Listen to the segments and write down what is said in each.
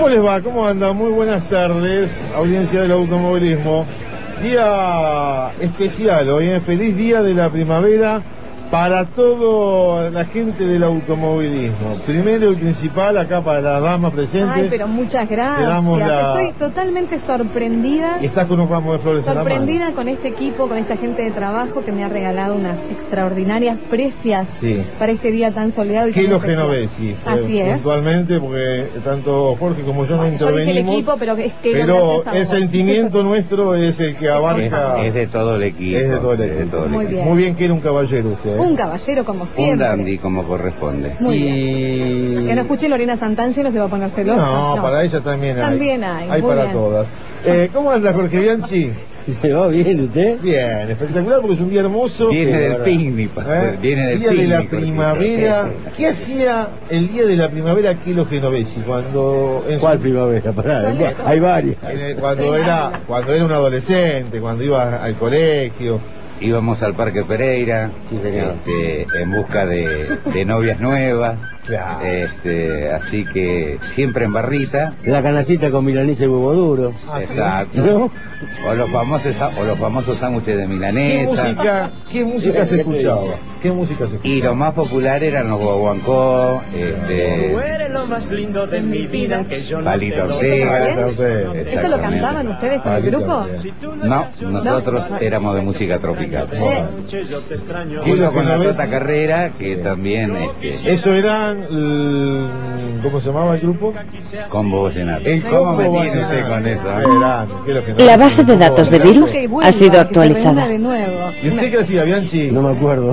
¿Cómo les va? ¿Cómo anda? Muy buenas tardes, audiencia del automovilismo. Día especial hoy, feliz día de la primavera para toda la gente del automovilismo. Primero y principal, acá para la dama presente. Ay, pero muchas gracias. Estoy totalmente sorprendida. Y estás con un ramo de flores en la mano. Sorprendida con este equipo, con esta gente de trabajo que me ha regalado unas extraordinarias precias para este día tan soleado y tan Kilo especial. Genovesi. Así es. Puntualmente, porque tanto Jorge como yo no intervenimos. Yo dije el equipo, pero es que pero el sentimiento nuestro es el que abarca. Es de todo el equipo. Es de todo el equipo. Muy bien. Muy bien que era un caballero usted. Un caballero como siempre. Un dandy como corresponde. Muy bien. Que no escuche Lorena Santangelo, se va a poner celosa. No, para ella también hay. También hay. Hay para todas. ¿Cómo anda Jorge Bianchi? ¿Se va bien usted? Bien, espectacular porque es un día hermoso. Viene del picnic, viene del día picnic, de la primavera. ¿Qué hacía el día de la primavera Kilo Genovesi? ¿Cuál primavera? Pará, hay varias. Cuando era un adolescente, cuando iba al colegio. Íbamos al Parque Pereira, sí, señor. En busca de novias nuevas. Claro. Así que siempre en barrita. La canastita con milanesa y huevo duro. Exacto. ¿No? O los famosos sándwiches de milanesa. ¿Qué música se escuchaba? ¿Qué música se escuchaba? Y lo más popular eran los guaguancó, Tú eres lo más lindo de mi vida que yo no Palito Ortega. ¿Esto lo cantaban ustedes con el grupo? No, nosotros éramos de música tropical. Kilo con la Tota Carrera, que también... Eso eran... ¿Cómo se llamaba el grupo? Combo Vallenato. ¿Cómo me tiene usted con eso? La base de datos de virus ha sido actualizada. ¿Y usted qué hacía, Bianchi? No me acuerdo.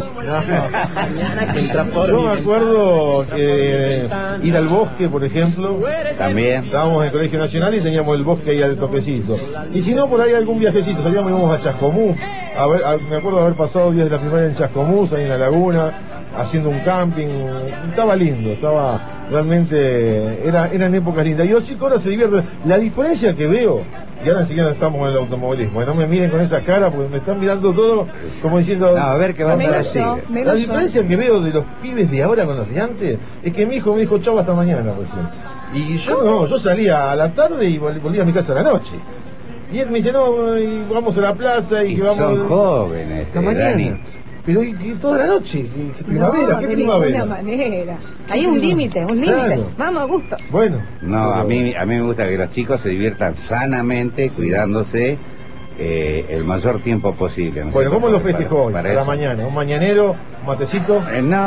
Yo me acuerdo que ir al bosque, por ejemplo. También. Estábamos en el Colegio Nacional y teníamos el bosque ahí al toquecito. Y si no, por ahí algún viajecito. Salíamos y íbamos a Chascomús. Me acuerdo de haber pasado días de la primaria en Chascomús, ahí en la laguna, haciendo un camping. Estaba lindo, estaba realmente... Eran épocas lindas. Y los chicos ahora se divierten. La diferencia que veo, y ahora enseguida estamos con el automovilismo, no me miren con esa cara porque me están mirando todo como diciendo... No, a ver qué vas a decir. La diferencia que veo de los pibes de ahora con los de antes es que mi hijo me dijo chau hasta mañana recién. Y yo no, yo salía a la tarde y volvía a mi casa a la noche. Y él me dice, no, y vamos a la plaza y que vamos... Son jóvenes, Dani. Pero y toda la noche, ¿qué primavera? ¿Qué primavera? De ninguna manera. Hay un límite, Claro. Vamos a gusto. Bueno. No, a mí me gusta que los chicos se diviertan sanamente, cuidándose el mayor tiempo posible. ¿No? Bueno, ¿cómo lo festejó hoy? Para la mañana, ¿un mañanero, un matecito?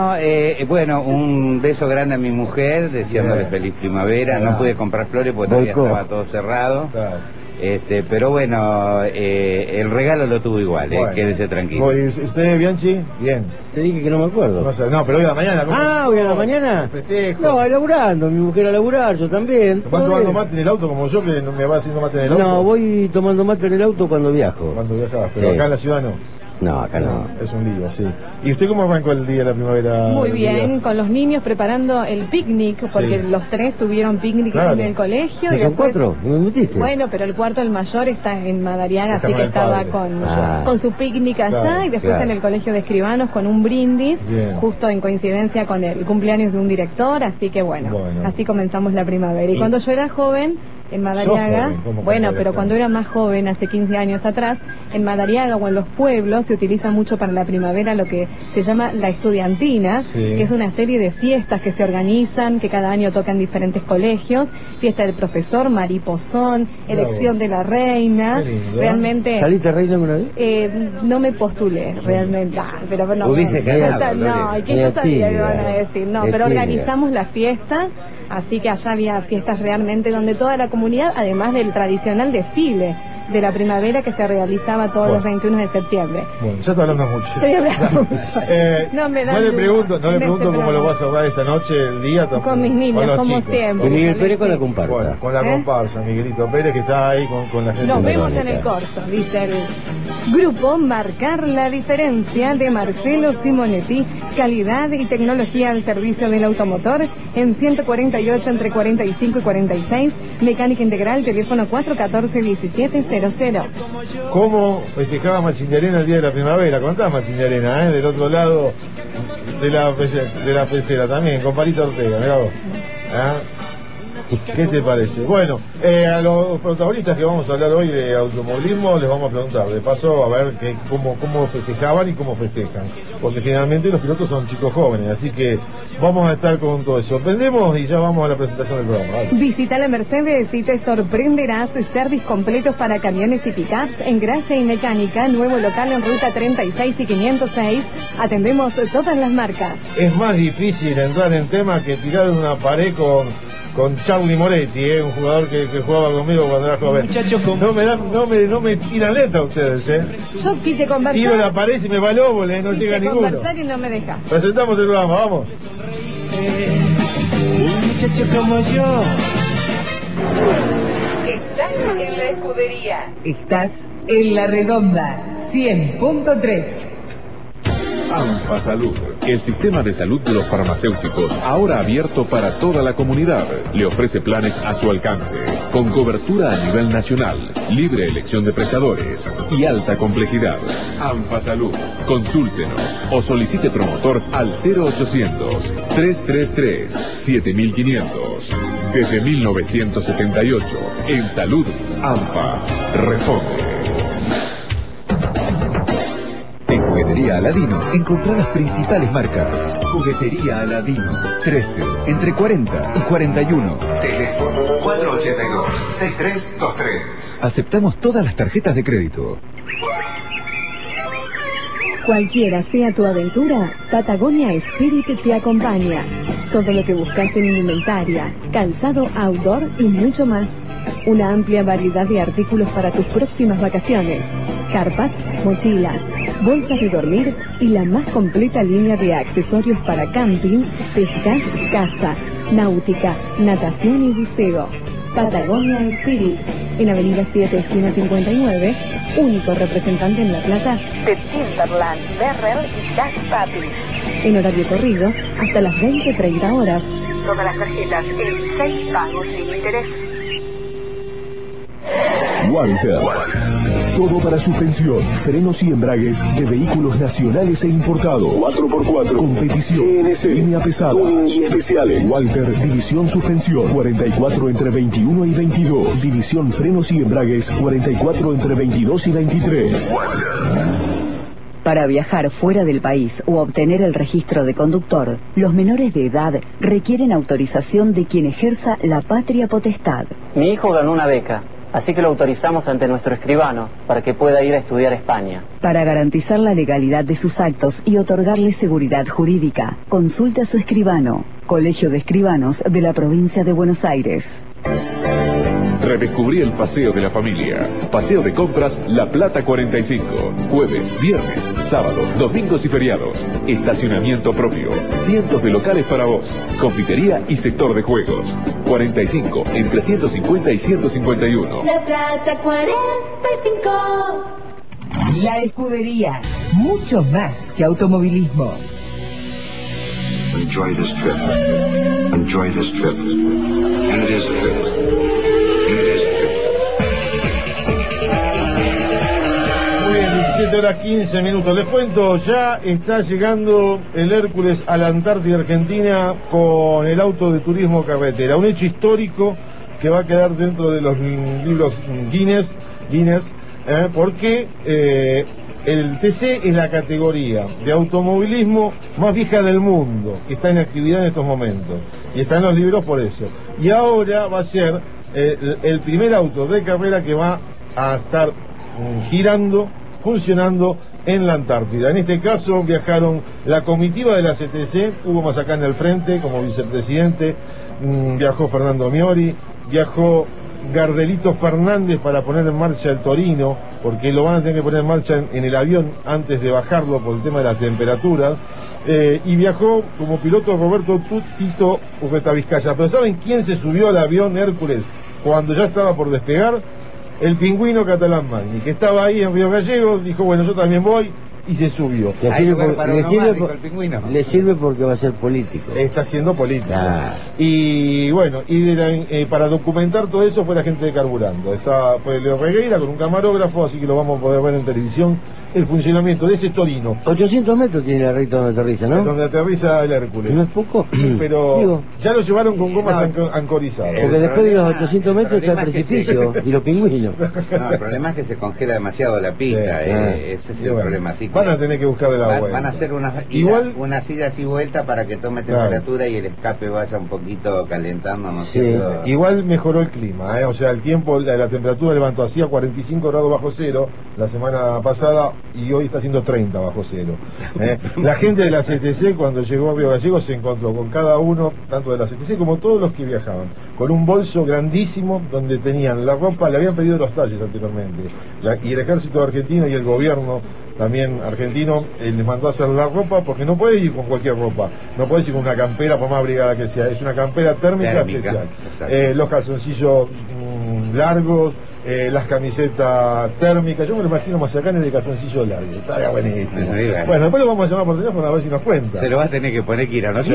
Bueno, un beso grande a mi mujer, deseándole feliz primavera. No pude comprar flores porque todavía estaba todo cerrado. Claro. Pero bueno, el regalo lo tuvo igual, quédese tranquilo. ¿Y usted, Bianchi? Bien. Te dije que no me acuerdo. No, pero hoy a la mañana. ¿Hoy a la mañana? Festejo. No, laburando, mi mujer a laburar, yo también. ¿Vas tomando mate en el auto como yo, que no me va haciendo mate en el auto? No, voy tomando mate en el auto cuando viajo. Cuando viajabas, pero acá en la ciudad no. No, acá no. Es un lío, sí. ¿Y usted cómo arrancó el día de la primavera? Muy bien, con los niños preparando el picnic, porque los tres tuvieron picnic en el colegio. ¿No son cuatro? ¿No me metiste? Bueno, pero el cuarto, el mayor, está en Madariaga, así que estaba con su picnic allá, y después en el colegio de escribanos con un brindis, justo en coincidencia con el cumpleaños de un director, así que bueno, así comenzamos la primavera. Y cuando yo era joven... En Madariaga, pero cuando era más joven, hace 15 años atrás, en Madariaga o en los pueblos se utiliza mucho para la primavera lo que se llama la estudiantina, que es una serie de fiestas que se organizan, que cada año tocan diferentes colegios, fiesta del profesor, mariposón, elección de la reina, realmente... ¿Saliste reina alguna vez? No me postulé, realmente, pero no... que yo sabía que iban a decir, pero organizamos la fiesta, así que allá había fiestas realmente donde toda la comunidad, además del tradicional desfile de la primavera que se realizaba todos los 21 de septiembre. Bueno, ya está hablando mucho. Estoy hablando mucho. No le pregunto cómo lo vas a jugar esta noche, el día. Con mis niños, como siempre. Con Miguel Pérez con la comparsa. Bueno, con la comparsa, Miguelito Pérez, que está ahí con la gente. Nos vemos en el corso, dice el grupo Marcar la Diferencia de Marcelo Simonetti. Calidad y tecnología al servicio del automotor en 148 entre 45 y 46. Mecánica integral, teléfono 414-1700. ¿Cómo festejaba Machinarena el día de la primavera? Contá Machinarena, del otro lado de la pecera también, con Palito Ortega, mirá vos. ¿Qué te parece? Bueno, a los protagonistas que vamos a hablar hoy de automovilismo les vamos a preguntar, de paso, a ver cómo festejaban y cómo festejan. Porque generalmente los pilotos son chicos jóvenes, así que vamos a estar con todo eso. Prendemos y ya vamos a la presentación del programa. Vale. Visita la Mercedes y te sorprenderás. Service completos para camiones y pickups en Gracia y Mecánica, nuevo local en Ruta 36 y 506. Atendemos todas las marcas. Es más difícil entrar en tema que tirar una pared con Charlie Moretti, un jugador que jugaba conmigo cuando era joven. Muchachos, no me tiran letra ustedes, Yo quise conversar. Tiro la pared y me va el óvole, no llega ninguno. Conversar y no me deja. Presentamos el programa, vamos. Un muchacho como yo. Estás en la escudería. Estás en la redonda 100.3. AMPA Salud, el sistema de salud de los farmacéuticos, ahora abierto para toda la comunidad. Le ofrece planes a su alcance, con cobertura a nivel nacional, libre elección de prestadores y alta complejidad. AMPA Salud, consúltenos o solicite promotor al 0800-333-7500. Desde 1978, en Salud, AMPA responde. En Juguetería Aladino encontrá las principales marcas. Juguetería Aladino, 13, entre 40 y 41. Teléfono 482-6323. Aceptamos todas las tarjetas de crédito. Cualquiera sea tu aventura, Patagonia Spirit te acompaña. Todo lo que buscas en indumentaria, calzado outdoor y mucho más. Una amplia variedad de artículos para tus próximas vacaciones. Carpas, mochilas, bolsas de dormir y la más completa línea de accesorios para camping, pesca, caza, náutica, natación y buceo. Patagonia Spirit, en Avenida 7, esquina 59, único representante en La Plata de Timberland, Merrell y Cash Papi. En horario corrido, hasta las 20:30 horas. Todas las tarjetas en 6 pagos sin interés. Walter. Todo para suspensión, frenos y embragues de vehículos nacionales e importados. 4x4, competición, ENC, línea pesada, tuning y especiales. Walter, división suspensión, 44 entre 21 y 22. División frenos y embragues, 44 entre 22 y 23. Walter. Para viajar fuera del país o obtener el registro de conductor, los menores de edad requieren autorización de quien ejerza la patria potestad. Mi hijo ganó una beca, así que lo autorizamos ante nuestro escribano para que pueda ir a estudiar a España. Para garantizar la legalidad de sus actos y otorgarle seguridad jurídica, consulte a su escribano. Colegio de Escribanos de la Provincia de Buenos Aires. Redescubrí el paseo de la familia. Paseo de compras La Plata 45. Jueves, viernes, sábado, domingos y feriados. Estacionamiento propio. Cientos de locales para vos. Confitería y sector de juegos. 45 entre 150 y 151. La Plata 45. La escudería. Mucho más que automovilismo. Enjoy this trip. Enjoy this trip. And it is a trip. Muy bien, 17:15. Les cuento, ya está llegando el Hércules a la Antártida Argentina con el auto de turismo carretera. Un hecho histórico que va a quedar dentro de los libros Guinness, porque el TC es la categoría de automovilismo más vieja del mundo, que está en actividad en estos momentos. Y está en los libros por eso. Y ahora va a ser el primer auto de carrera que va a estar girando, funcionando en la Antártida. En este caso viajaron la comitiva de la CTC, Hugo Mazacán al frente como vicepresidente, viajó Fernando Miori, viajó Gardelito Fernández para poner en marcha el Torino, porque lo van a tener que poner en marcha en el avión antes de bajarlo por el tema de la temperatura, y viajó como piloto Roberto Tito Urreta Vizcaya. Pero ¿saben quién se subió al avión Hércules cuando ya estaba por despegar? El pingüino Catalán Magni, que estaba ahí en Río Gallegos, dijo, bueno, yo también voy, y se subió. Le sirve porque va a ser político. Está siendo político. Y bueno, para documentar todo eso fue la gente de Carburando. Fue Leo Regueira con un camarógrafo, así que lo vamos a poder ver en televisión el funcionamiento de ese Torino. 800 metros tiene la recta donde aterriza, ¿no? Donde aterriza el Hércules. ¿No es poco? Pero Digo, ya lo llevaron con gomas ancorizadas. Porque después de los 800 metros está el precipicio y los pingüinos. No, el problema es que se congela demasiado la pista, ese es el problema. Así van a tener que buscar el agua. Van a hacer unas idas y vueltas para que tome temperatura y el escape vaya un poquito calentando, ¿no? Igual mejoró el clima, o sea, el tiempo, la temperatura levantó, hacía 45 grados bajo cero la semana pasada y hoy está haciendo 30 bajo cero. La gente de la CTC cuando llegó a Río Gallegos se encontró con cada uno, tanto de la CTC como todos los que viajaban, con un bolso grandísimo donde tenían la ropa, le habían pedido los talles anteriormente, y el ejército argentino y el gobierno también argentino les mandó a hacer la ropa, porque no puedes ir con cualquier ropa, no puedes ir con una campera por más abrigada que sea, es una campera térmica especial, los calzoncillos largos, las camisetas térmicas, yo me lo imagino Mazacanes de calzoncillo largo, está buenísimo. Bueno, después lo vamos a llamar por teléfono a ver si nos cuenta. Se lo va a tener que poner que ir a no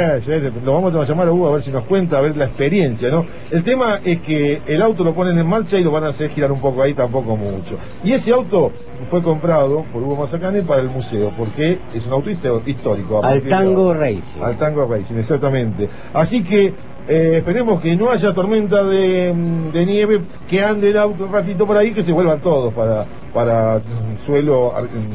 lo vamos a llamar a Hugo a ver si nos cuenta, a ver la experiencia, ¿no? El tema es que el auto lo ponen en marcha y lo van a hacer girar un poco ahí, tampoco mucho. Y ese auto fue comprado por Hugo Mazacanes para el museo, porque es un auto histórico. Al Tango Racing. Al Tango Racing, exactamente. Así que esperemos que no haya tormenta de nieve, que ande el auto un ratito por ahí, que se vuelvan todos para suelo,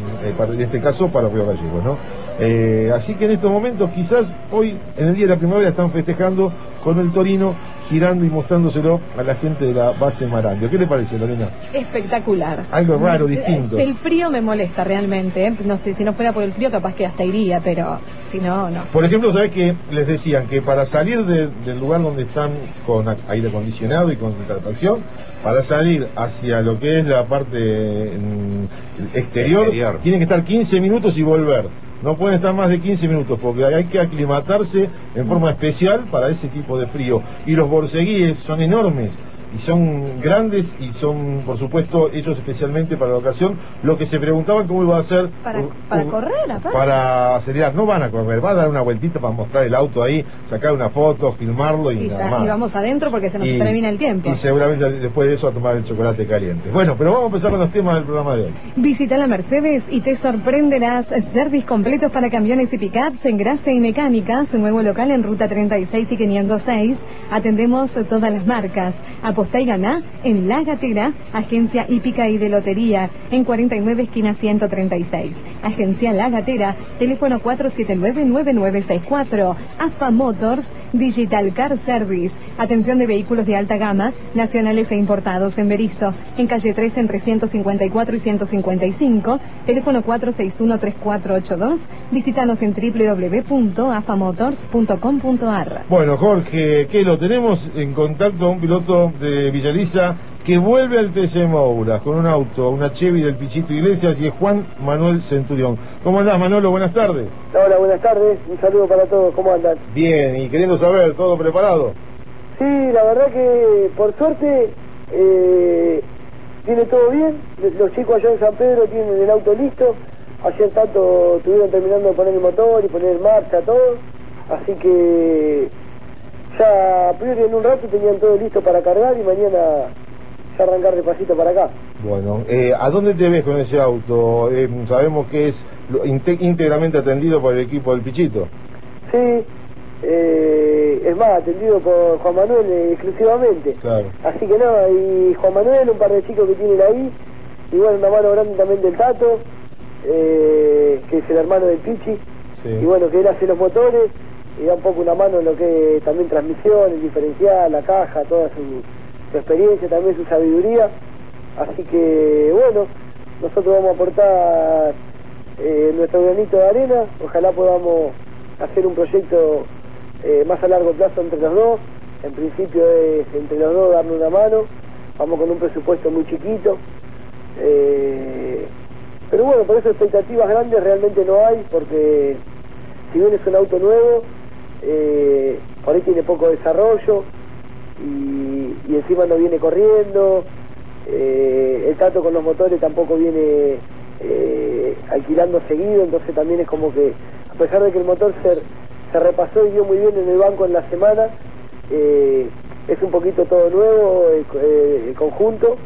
en este caso para Río Gallegos, ¿no? Así que en estos momentos, quizás hoy, en el día de la primavera, están festejando con el Torino, girando y mostrándoselo a la gente de la base Marangio. ¿Qué le parece, Lorena? Espectacular. Algo raro, distinto. El frío me molesta realmente, no sé, si no fuera por el frío capaz que hasta iría, pero si no, no. Por ejemplo, ¿sabés que les decían que para salir del lugar donde están con aire acondicionado y con calefacción, para salir hacia lo que es la parte exterior, tienen que estar 15 minutos y volver? No pueden estar más de 15 minutos porque hay que aclimatarse en forma especial para ese tipo de frío. Y los borceguíes son enormes y son grandes y son, por supuesto, hechos especialmente para la ocasión. Lo que se preguntaban cómo iba a hacer para correr, aparte. Para acelerar. No van a correr, van a dar una vueltita para mostrar el auto ahí, sacar una foto, filmarlo y nada más. Y vamos adentro porque se nos termina el tiempo. Y seguramente después de eso a tomar el chocolate caliente. Bueno, pero vamos a empezar con los temas del programa de hoy. Visita la Mercedes y te sorprenderás. Service completos para camiones y pickups en grasa y mecánica. Su nuevo local en Ruta 36 y 506. Atendemos todas las marcas. Aposta y ganá en La Gatera, agencia hípica y de lotería, en 49 esquina 136. Agencia La Gatera, teléfono 479-9964. AFA Motors, Digital Car Service, atención de vehículos de alta gama, nacionales e importados en Berizo, en calle 3 entre 154 y 155, teléfono 461-3482. Visítanos en www.afamotors.com.ar. Bueno, Jorge, ¿qué lo tenemos en contacto a un piloto de Villaliza que vuelve al TC Moura con un auto, una Chevy del Pichito Iglesias, y es Juan Manuel Centurión? ¿Cómo andás, Manolo? Buenas tardes. Hola, buenas tardes, un saludo para todos, ¿cómo andan? Bien, y queriendo saber, ¿todo preparado? Sí, la verdad que por suerte tiene todo bien. Los chicos allá en San Pedro tienen el auto listo. Ayer tanto estuvieron terminando de poner el motor y poner en marcha todo, así que ya a priori en un rato tenían todo listo para cargar y mañana ya arrancar despacito para acá. Bueno, ¿a dónde te ves con ese auto? Sabemos que es íntegramente atendido por el equipo del Pichito. Sí, es más, atendido por Juan Manuel exclusivamente. Claro. Así que nada, y Juan Manuel, un par de chicos que tienen ahí, y bueno, una mano grande también del Tato, que es el hermano del Pichi, y bueno, que él hace los motores y da un poco una mano en lo que es también transmisión, el diferencial, la caja, toda su experiencia, también su sabiduría. Así que bueno, nosotros vamos a aportar nuestro granito de arena. Ojalá podamos hacer un proyecto más a largo plazo entre los dos. En principio es entre los dos darle una mano. Vamos con un presupuesto muy chiquito, pero bueno, por eso expectativas grandes realmente no hay, porque si bien es un auto nuevo, por ahí tiene poco desarrollo y encima no viene corriendo. El Tato con los motores tampoco viene alquilando seguido, entonces también es como que, a pesar de que el motor se repasó y dio muy bien en el banco en la semana, es un poquito todo nuevo el conjunto,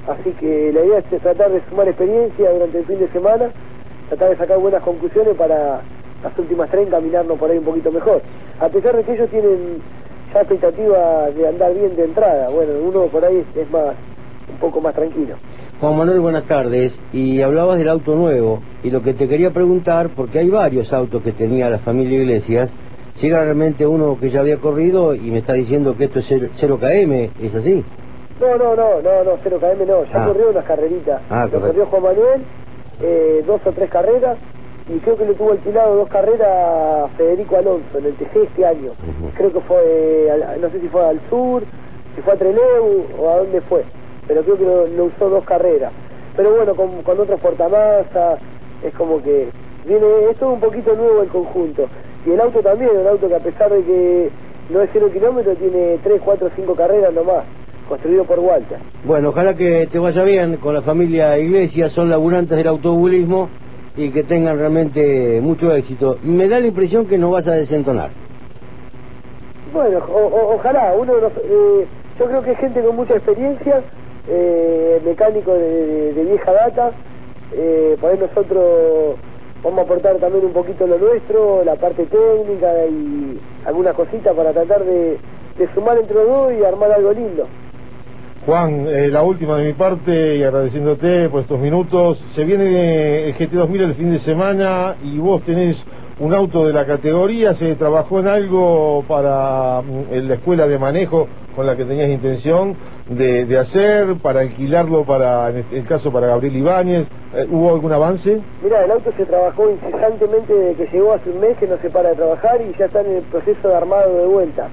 así que la idea es tratar de sumar experiencia durante el fin de semana, tratar de sacar buenas conclusiones para las últimas 3 encaminarnos por ahí un poquito mejor, a pesar de que ellos tienen ya expectativa de andar bien de entrada. Bueno, uno por ahí es más, un poco más tranquilo. Juan Manuel, buenas tardes. Y hablabas del auto nuevo, y lo que te quería preguntar, porque hay varios autos que tenía la familia Iglesias, si era realmente uno que ya había corrido, y me está diciendo que esto es 0 km, ¿es así? No, 0 km no, ya corrió unas carreritas. Lo corrió Juan Manuel, 2 o 3 carreras, y creo que le tuvo alquilado 2 carreras a Federico Alonso en el TC este año. Creo que fue, no sé si fue al sur, si fue a Trelew o a dónde fue, pero creo que lo usó 2 carreras. Pero bueno, con otros portamasa, es como que es todo un poquito nuevo el conjunto. Y el auto también, un auto que a pesar de que no es 0 kilómetros, tiene 3, 4, 5 carreras nomás, construido por Walter. Bueno, ojalá que te vaya bien con la familia Iglesias, son laburantes del automovilismo y que tengan realmente mucho éxito. Me da la impresión que no vas a desentonar. Bueno, ojalá, yo creo que hay gente con mucha experiencia, mecánico de vieja data, por ahí nosotros vamos a aportar también un poquito lo nuestro, la parte técnica y algunas cositas para tratar de sumar entre los dos y armar algo lindo. Juan, la última de mi parte y agradeciéndote por estos minutos. Se viene el GT2000 el fin de semana y vos tenés un auto de la categoría. ¿Se trabajó en algo para la escuela de manejo con la que tenías intención de hacer, para alquilarlo en el caso para Gabriel Ibáñez? ¿Hubo algún avance? Mira, el auto se trabajó incesantemente desde que llegó hace un mes, que no se para de trabajar y ya está en el proceso de armado de vuelta.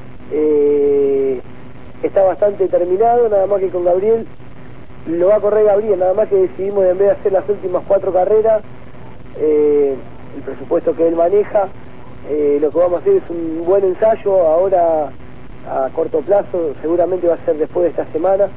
Está bastante terminado, nada más que con Gabriel, lo va a correr Gabriel, nada más que decidimos en vez de hacer las últimas 4 carreras, el presupuesto que él maneja, lo que vamos a hacer es un buen ensayo ahora a corto plazo, seguramente va a ser después de esta semana,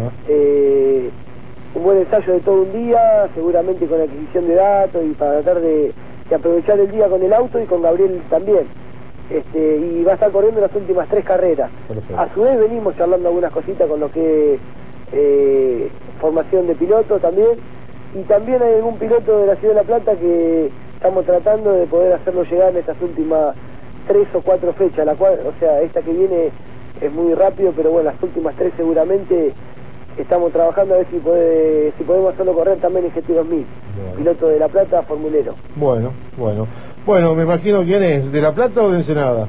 un buen ensayo de todo un día, seguramente con adquisición de datos y para tratar de aprovechar el día con el auto y con Gabriel también. Y va a estar corriendo las últimas 3 carreras. Perfecto. A su vez venimos charlando algunas cositas con lo que formación de piloto también, y también hay algún piloto de la Ciudad de La Plata que estamos tratando de poder hacerlo llegar en estas últimas 3 o 4 fechas, la cual, o sea, esta que viene es muy rápido, pero bueno, las últimas 3 seguramente estamos trabajando a ver si podemos hacerlo correr también en GT2000. Bueno. Piloto de La Plata, formulero. Bueno, me imagino quién es, ¿de La Plata o de Ensenada?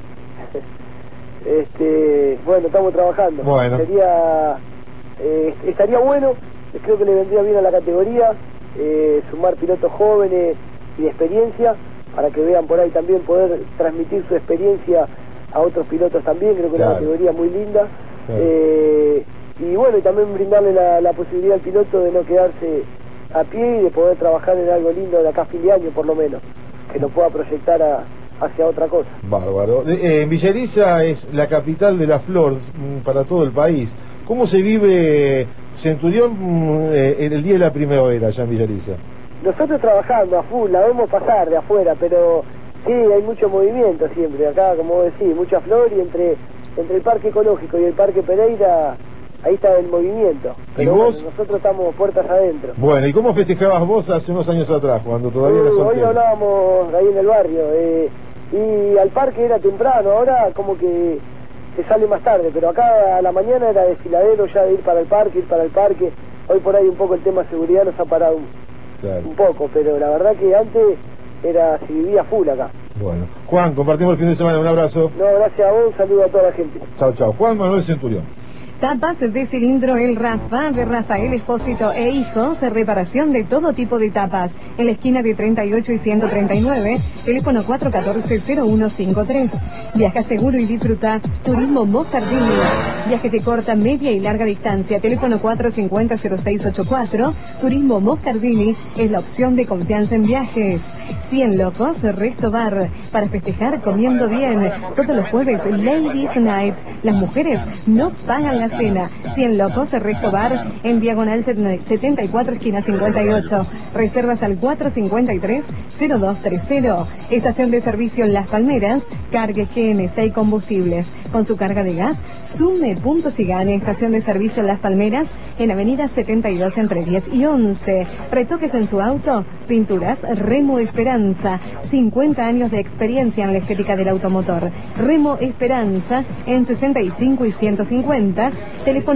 Bueno, estamos trabajando. Bueno. Estaría bueno, creo que le vendría bien a la categoría, sumar pilotos jóvenes y de experiencia, para que vean por ahí también poder transmitir su experiencia a otros pilotos también, creo que es una categoría muy linda. Y bueno, y también brindarle la posibilidad al piloto de no quedarse a pie y de poder trabajar en algo lindo de acá a fin de año por lo menos, que lo pueda proyectar hacia otra cosa. Bárbaro. Villa Elisa es la capital de la flor para todo el país. ¿Cómo se vive Centurión en el día de la primavera allá en Villa Elisa? Nosotros trabajando a full, la vemos pasar de afuera, pero sí, hay mucho movimiento siempre. Acá, como vos decís, mucha flor, y entre el Parque Ecológico y el Parque Pereira, ahí está el movimiento. Pero bueno, nosotros estamos puertas adentro. Bueno, ¿y cómo festejabas vos hace unos años atrás, cuando todavía eras soltero? Hoy hablábamos ahí en el barrio, y al parque era temprano, ahora como que se sale más tarde, pero acá a la mañana era desfiladero ya de ir para el parque. Hoy por ahí un poco el tema de seguridad nos ha parado un poco, pero la verdad que antes se vivía full acá. Bueno, Juan, compartimos el fin de semana, un abrazo. No, gracias a vos, un saludo a toda la gente. Chao. Juan Manuel Centurión. Tapas de cilindro El Rafa, de Rafael Espósito e Hijos, reparación de todo tipo de tapas. En la esquina de 38 y 139, teléfono 414-0153. Viaja seguro y disfruta. Turismo Moscardini. Viajes de corta, media y larga distancia. Teléfono 450-0684. Turismo Moscardini es la opción de confianza en viajes. 100 Locos, Resto Bar. Para festejar comiendo bien. Todos los jueves, Ladies Night. Las mujeres no pagan la cena. 100 Locos, Resto Bar, en diagonal 74, esquina 58. Reservas al 453-0230. Estación de servicio Las Palmeras, Cargue GNC y Combustibles. Con su carga de gas, Sume Puntos y Gane, estación de servicio en Las Palmeras, en avenida 72 entre 10 y 11. Retoques en su auto, pinturas Remo Esperanza, 50 años de experiencia en la estética del automotor. Remo Esperanza, en 65 y 150, teléfono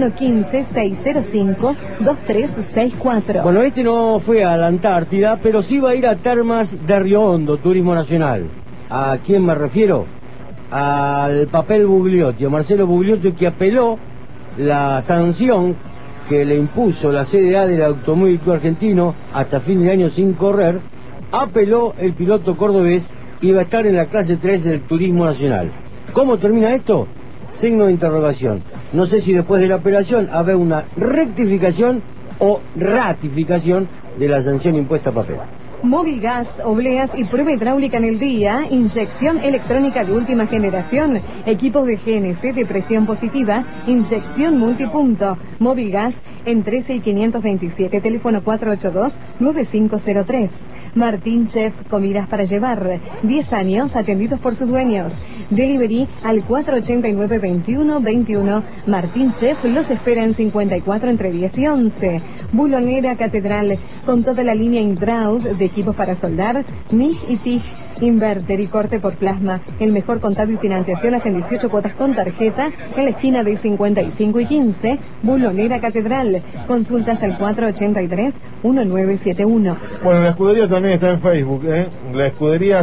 15-605-2364. Bueno, este no fue a la Antártida, pero sí va a ir a Termas de Río Hondo, Turismo Nacional. ¿A quién me refiero? Al papel Bugliotti, a Marcelo Bugliotti, que apeló la sanción que le impuso la CDA del Automóvil Club Argentino hasta fin de año sin correr. Apeló el piloto cordobés y va a estar en la clase 3 del Turismo Nacional. ¿Cómo termina esto? Signo de interrogación. No sé si después de la apelación habrá una rectificación o ratificación de la sanción impuesta a papel. Móvil Gas, obleas y prueba hidráulica en el día, inyección electrónica de última generación, equipos de GNC de presión positiva, inyección multipunto. Móvil Gas en 13 y 527, teléfono 482-9503. Martín Chef, comidas para llevar, 10 años atendidos por sus dueños. Delivery al 489-2121. Martín Chef los espera en 54 entre 10 y 11. Bulonera Catedral, con toda la línea Indraud de equipos para soldar, MIG y TIG, inverter y corte por plasma. El mejor contado y financiación hasta en 18 cuotas con tarjeta en la esquina de 55 y 15, Bulonera Catedral. Consultas al 483-1971. Bueno, la escudería también está en Facebook, la escudería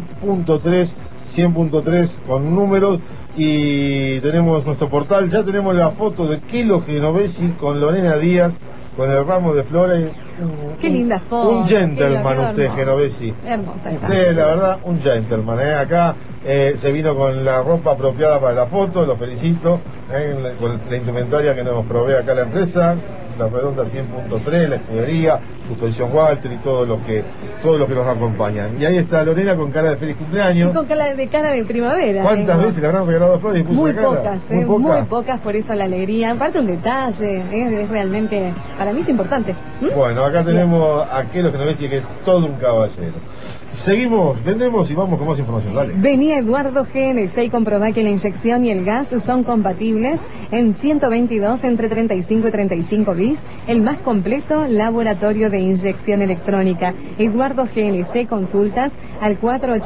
100.3 con números, y tenemos nuestro portal. Ya tenemos la foto de Kilo Genovesi con Lorena Díaz, con el ramo de flores. Qué linda foto. Un gentleman usted, Genovesi. Hermosa. Usted, la verdad, un gentleman. Acá se vino con la ropa apropiada para la foto, lo felicito. Con la indumentaria que nos provee acá la empresa, la redonda 100.3, la escudería, suspensión Walter y todos los que nos acompañan. Y ahí está Lorena con cara de feliz cumpleaños. Con cara de primavera. ¿Cuántas veces le habrán regalado flores y puso muy esa cara? Pocas, muy pocas, por eso la alegría. Aparte un detalle, es realmente, para mí es importante. Bueno, acá tenemos a Kilo Genovesi, que es todo un caballero. Seguimos, vendemos y vamos con más información. Dale. Venía Eduardo GNC y comprobá que la inyección y el gas son compatibles en 122 entre 35 y 35 bis, el más completo laboratorio de inyección electrónica. Eduardo GNC, consultas al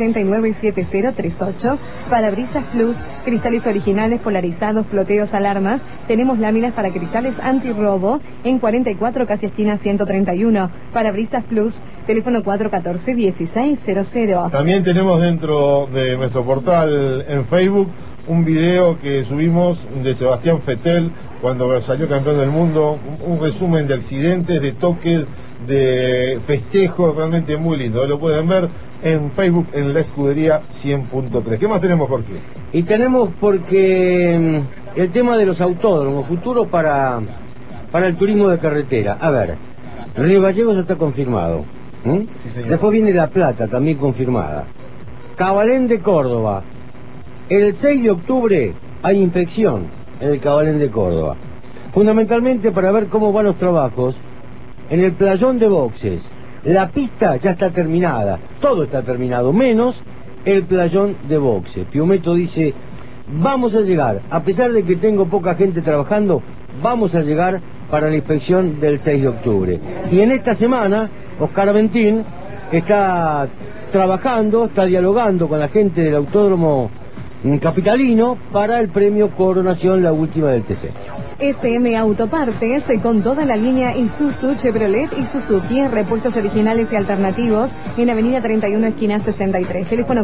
489-7038. Parabrisas Plus, cristales originales polarizados, floteos, alarmas. Tenemos láminas para cristales antirrobo en 44 casi esquina 131. Parabrisas Plus, teléfono 414-1600. También tenemos dentro de nuestro portal en Facebook un video que subimos de Sebastián Vettel cuando salió campeón del mundo, un resumen de accidentes, de toques, de festejos, realmente muy lindo. Lo pueden ver en Facebook en la escudería 100.3. ¿Qué más tenemos, Jorge? Y tenemos porque el tema de los autódromos futuros para el turismo de carretera. A ver, Río Gallegos está confirmado. Sí, después viene La Plata, también confirmada. Cabalén de Córdoba. El 6 de octubre hay inspección en el Cabalén de Córdoba. Fundamentalmente para ver cómo van los trabajos en el playón de boxes. La pista ya está terminada, todo está terminado, menos el playón de boxes. Piumeto dice, vamos a llegar, a pesar de que tengo poca gente trabajando, vamos a llegar para la inspección del 6 de octubre. Y en esta semana, Oscar Aventín está trabajando, está dialogando con la gente del autódromo capitalino para el premio Coronación, la última del TC. SM Autopartes, con toda la línea Isuzu, Chevrolet y Suzuki, repuestos originales y alternativos, en avenida 31, esquina 63, teléfono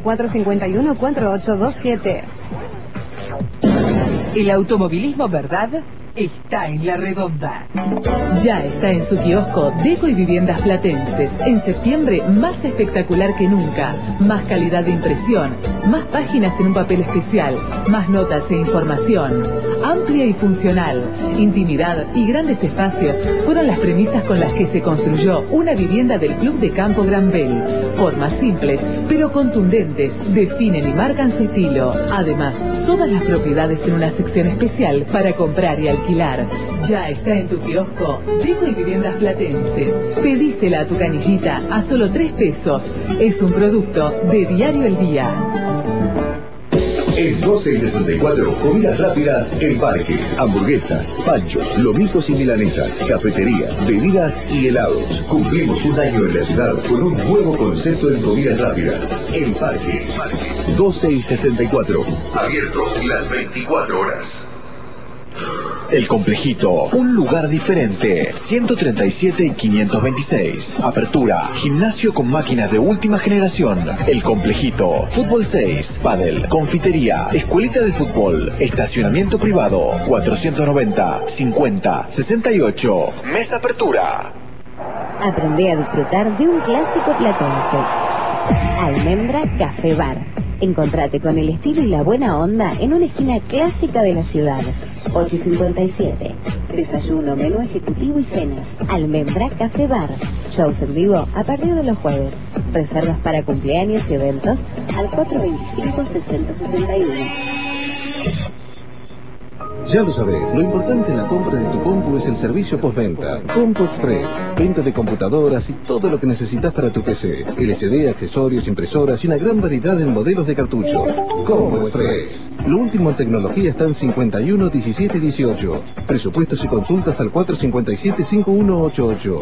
451-4827. El automovilismo, ¿verdad? Está en La Redonda. Ya está en su kiosco Deco y Viviendas Platenses. En septiembre, más espectacular que nunca. Más calidad de impresión, más páginas en un papel especial, más notas e información. Amplia y funcional, intimidad y grandes espacios fueron las premisas con las que se construyó una vivienda del Club de Campo Gran Bel. Formas simples, pero contundentes, definen y marcan su estilo. Además, todas las propiedades en una sección especial para comprar y alquilar. Ya está en tu kiosco Deco y Viviendas Platenses. Pedísela a tu canillita a solo 3 pesos. Es un producto de Diario El Día. En 12 y 64, comidas rápidas El Parque. Hamburguesas, panchos, lomitos y milanesas, cafetería, bebidas y helados. Cumplimos un año en la ciudad con un nuevo concepto en comidas rápidas. El Parque. 12 y 64. Abierto las 24 horas. El Complejito, un lugar diferente. 137 y 526. Apertura, gimnasio con máquinas de última generación. El Complejito, fútbol 6, pádel, confitería, escuelita de fútbol, estacionamiento privado, 490 50 68. Mesa apertura. Aprendí a disfrutar de un clásico platense. Almendra Café Bar. Encontrate con el estilo y la buena onda en una esquina clásica de la ciudad. 8:57. Desayuno, menú ejecutivo y cenas. Almendra Café Bar. Shows en vivo a partir de los jueves. Reservas para cumpleaños y eventos al 425-6071. Ya lo sabés, lo importante en la compra de tu compu es el servicio postventa. Compu Express, venta de computadoras y todo lo que necesitas para tu PC. LCD, accesorios, impresoras y una gran variedad en modelos de cartucho. Compu Express. Lo último en tecnología está en 51 17 18. Presupuestos y consultas al 457-5188.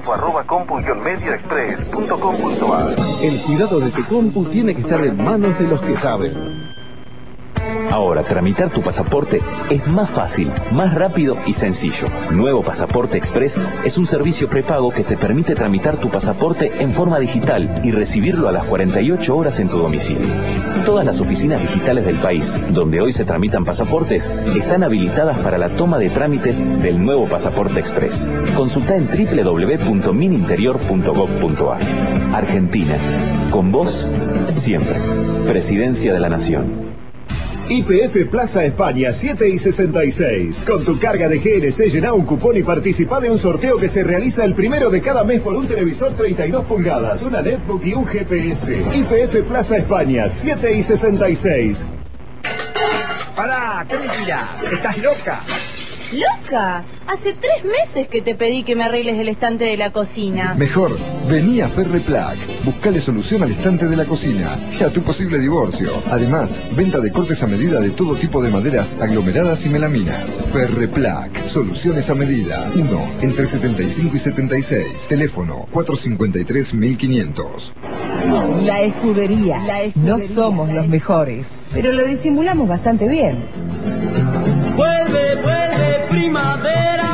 info@compu-medioexpress.com.ar. El cuidado de tu compu tiene que estar en manos de los que saben. Ahora, tramitar tu pasaporte es más fácil, más rápido y sencillo. Nuevo Pasaporte Express es un servicio prepago que te permite tramitar tu pasaporte en forma digital y recibirlo a las 48 horas en tu domicilio. Todas las oficinas digitales del país, donde hoy se tramitan pasaportes, están habilitadas para la toma de trámites del Nuevo Pasaporte Express. Consulta en www.mininterior.gov.ar. Argentina, con vos, siempre. Presidencia de la Nación. YPF Plaza España 7 y 66. Con tu carga de GNC llená un cupón y participa de un sorteo que se realiza el primero de cada mes por un televisor 32 pulgadas, una netbook y un GPS. YPF Plaza España 7 y 66. Pará, ¿qué mentira? ¿Estás loca? ¿Loca? Hace 3 meses que te pedí que me arregles el estante de la cocina. Mejor, vení a Ferreplac. Buscale solución al estante de la cocina y a tu posible divorcio. Además, venta de cortes a medida de todo tipo de maderas aglomeradas y melaminas. Ferreplac, soluciones a medida. 1, entre 75 y 76. Teléfono 453-1500. La escudería. No somos los mejores, pero lo disimulamos bastante bien. Vuelve, vuelve, primavera.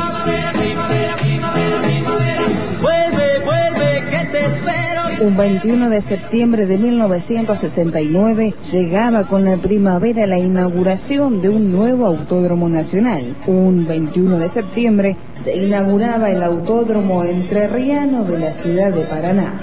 Vuelve, que te espero. Un 21 de septiembre de 1969 llegaba con la primavera la inauguración de un nuevo autódromo nacional. Un 21 de septiembre se inauguraba el autódromo entrerriano de la ciudad de Paraná.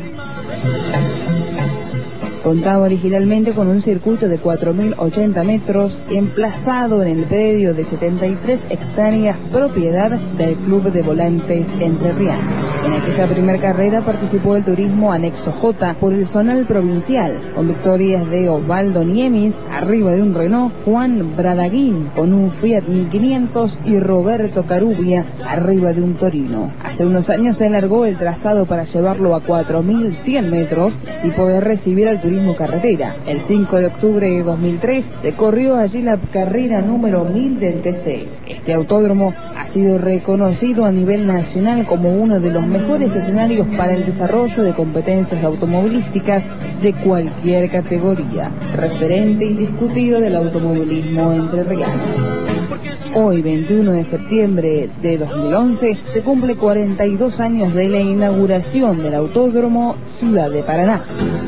Contaba originalmente con un circuito de 4.080 metros, emplazado en el predio de 73 hectáreas, propiedad del Club de Volantes Entrerrianos. En aquella primera carrera participó el turismo Anexo J por el zonal provincial, con victorias de Osvaldo Niemis, arriba de un Renault, Juan Bradaguín, con un Fiat 1500 y Roberto Carubia, arriba de un Torino. Hace unos años se alargó el trazado para llevarlo a 4.100 metros, y así poder recibir al turismo carretera. El 5 de octubre de 2003 se corrió allí la carrera número 1000 del TC. Este autódromo ha sido reconocido a nivel nacional como uno de los mejores escenarios para el desarrollo de competencias automovilísticas de cualquier categoría, referente indiscutido del automovilismo entrerriano. Hoy, 21 de septiembre de 2011, se cumple 42 años de la inauguración del Autódromo Ciudad de Paraná.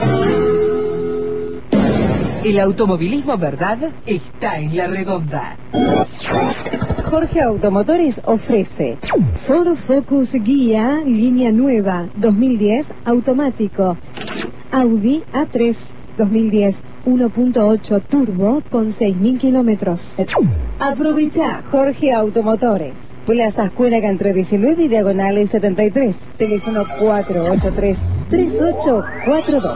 El automovilismo verdad está en La Redonda. Jorge Automotores ofrece Ford Focus Guía, línea nueva, 2010, automático. Audi A3, 2010, 1.8 turbo con 6.000 kilómetros. Aprovecha Jorge Automotores. Plaza Escuela Cantre 19 y Diagonales 73. Teléfono 483-3842.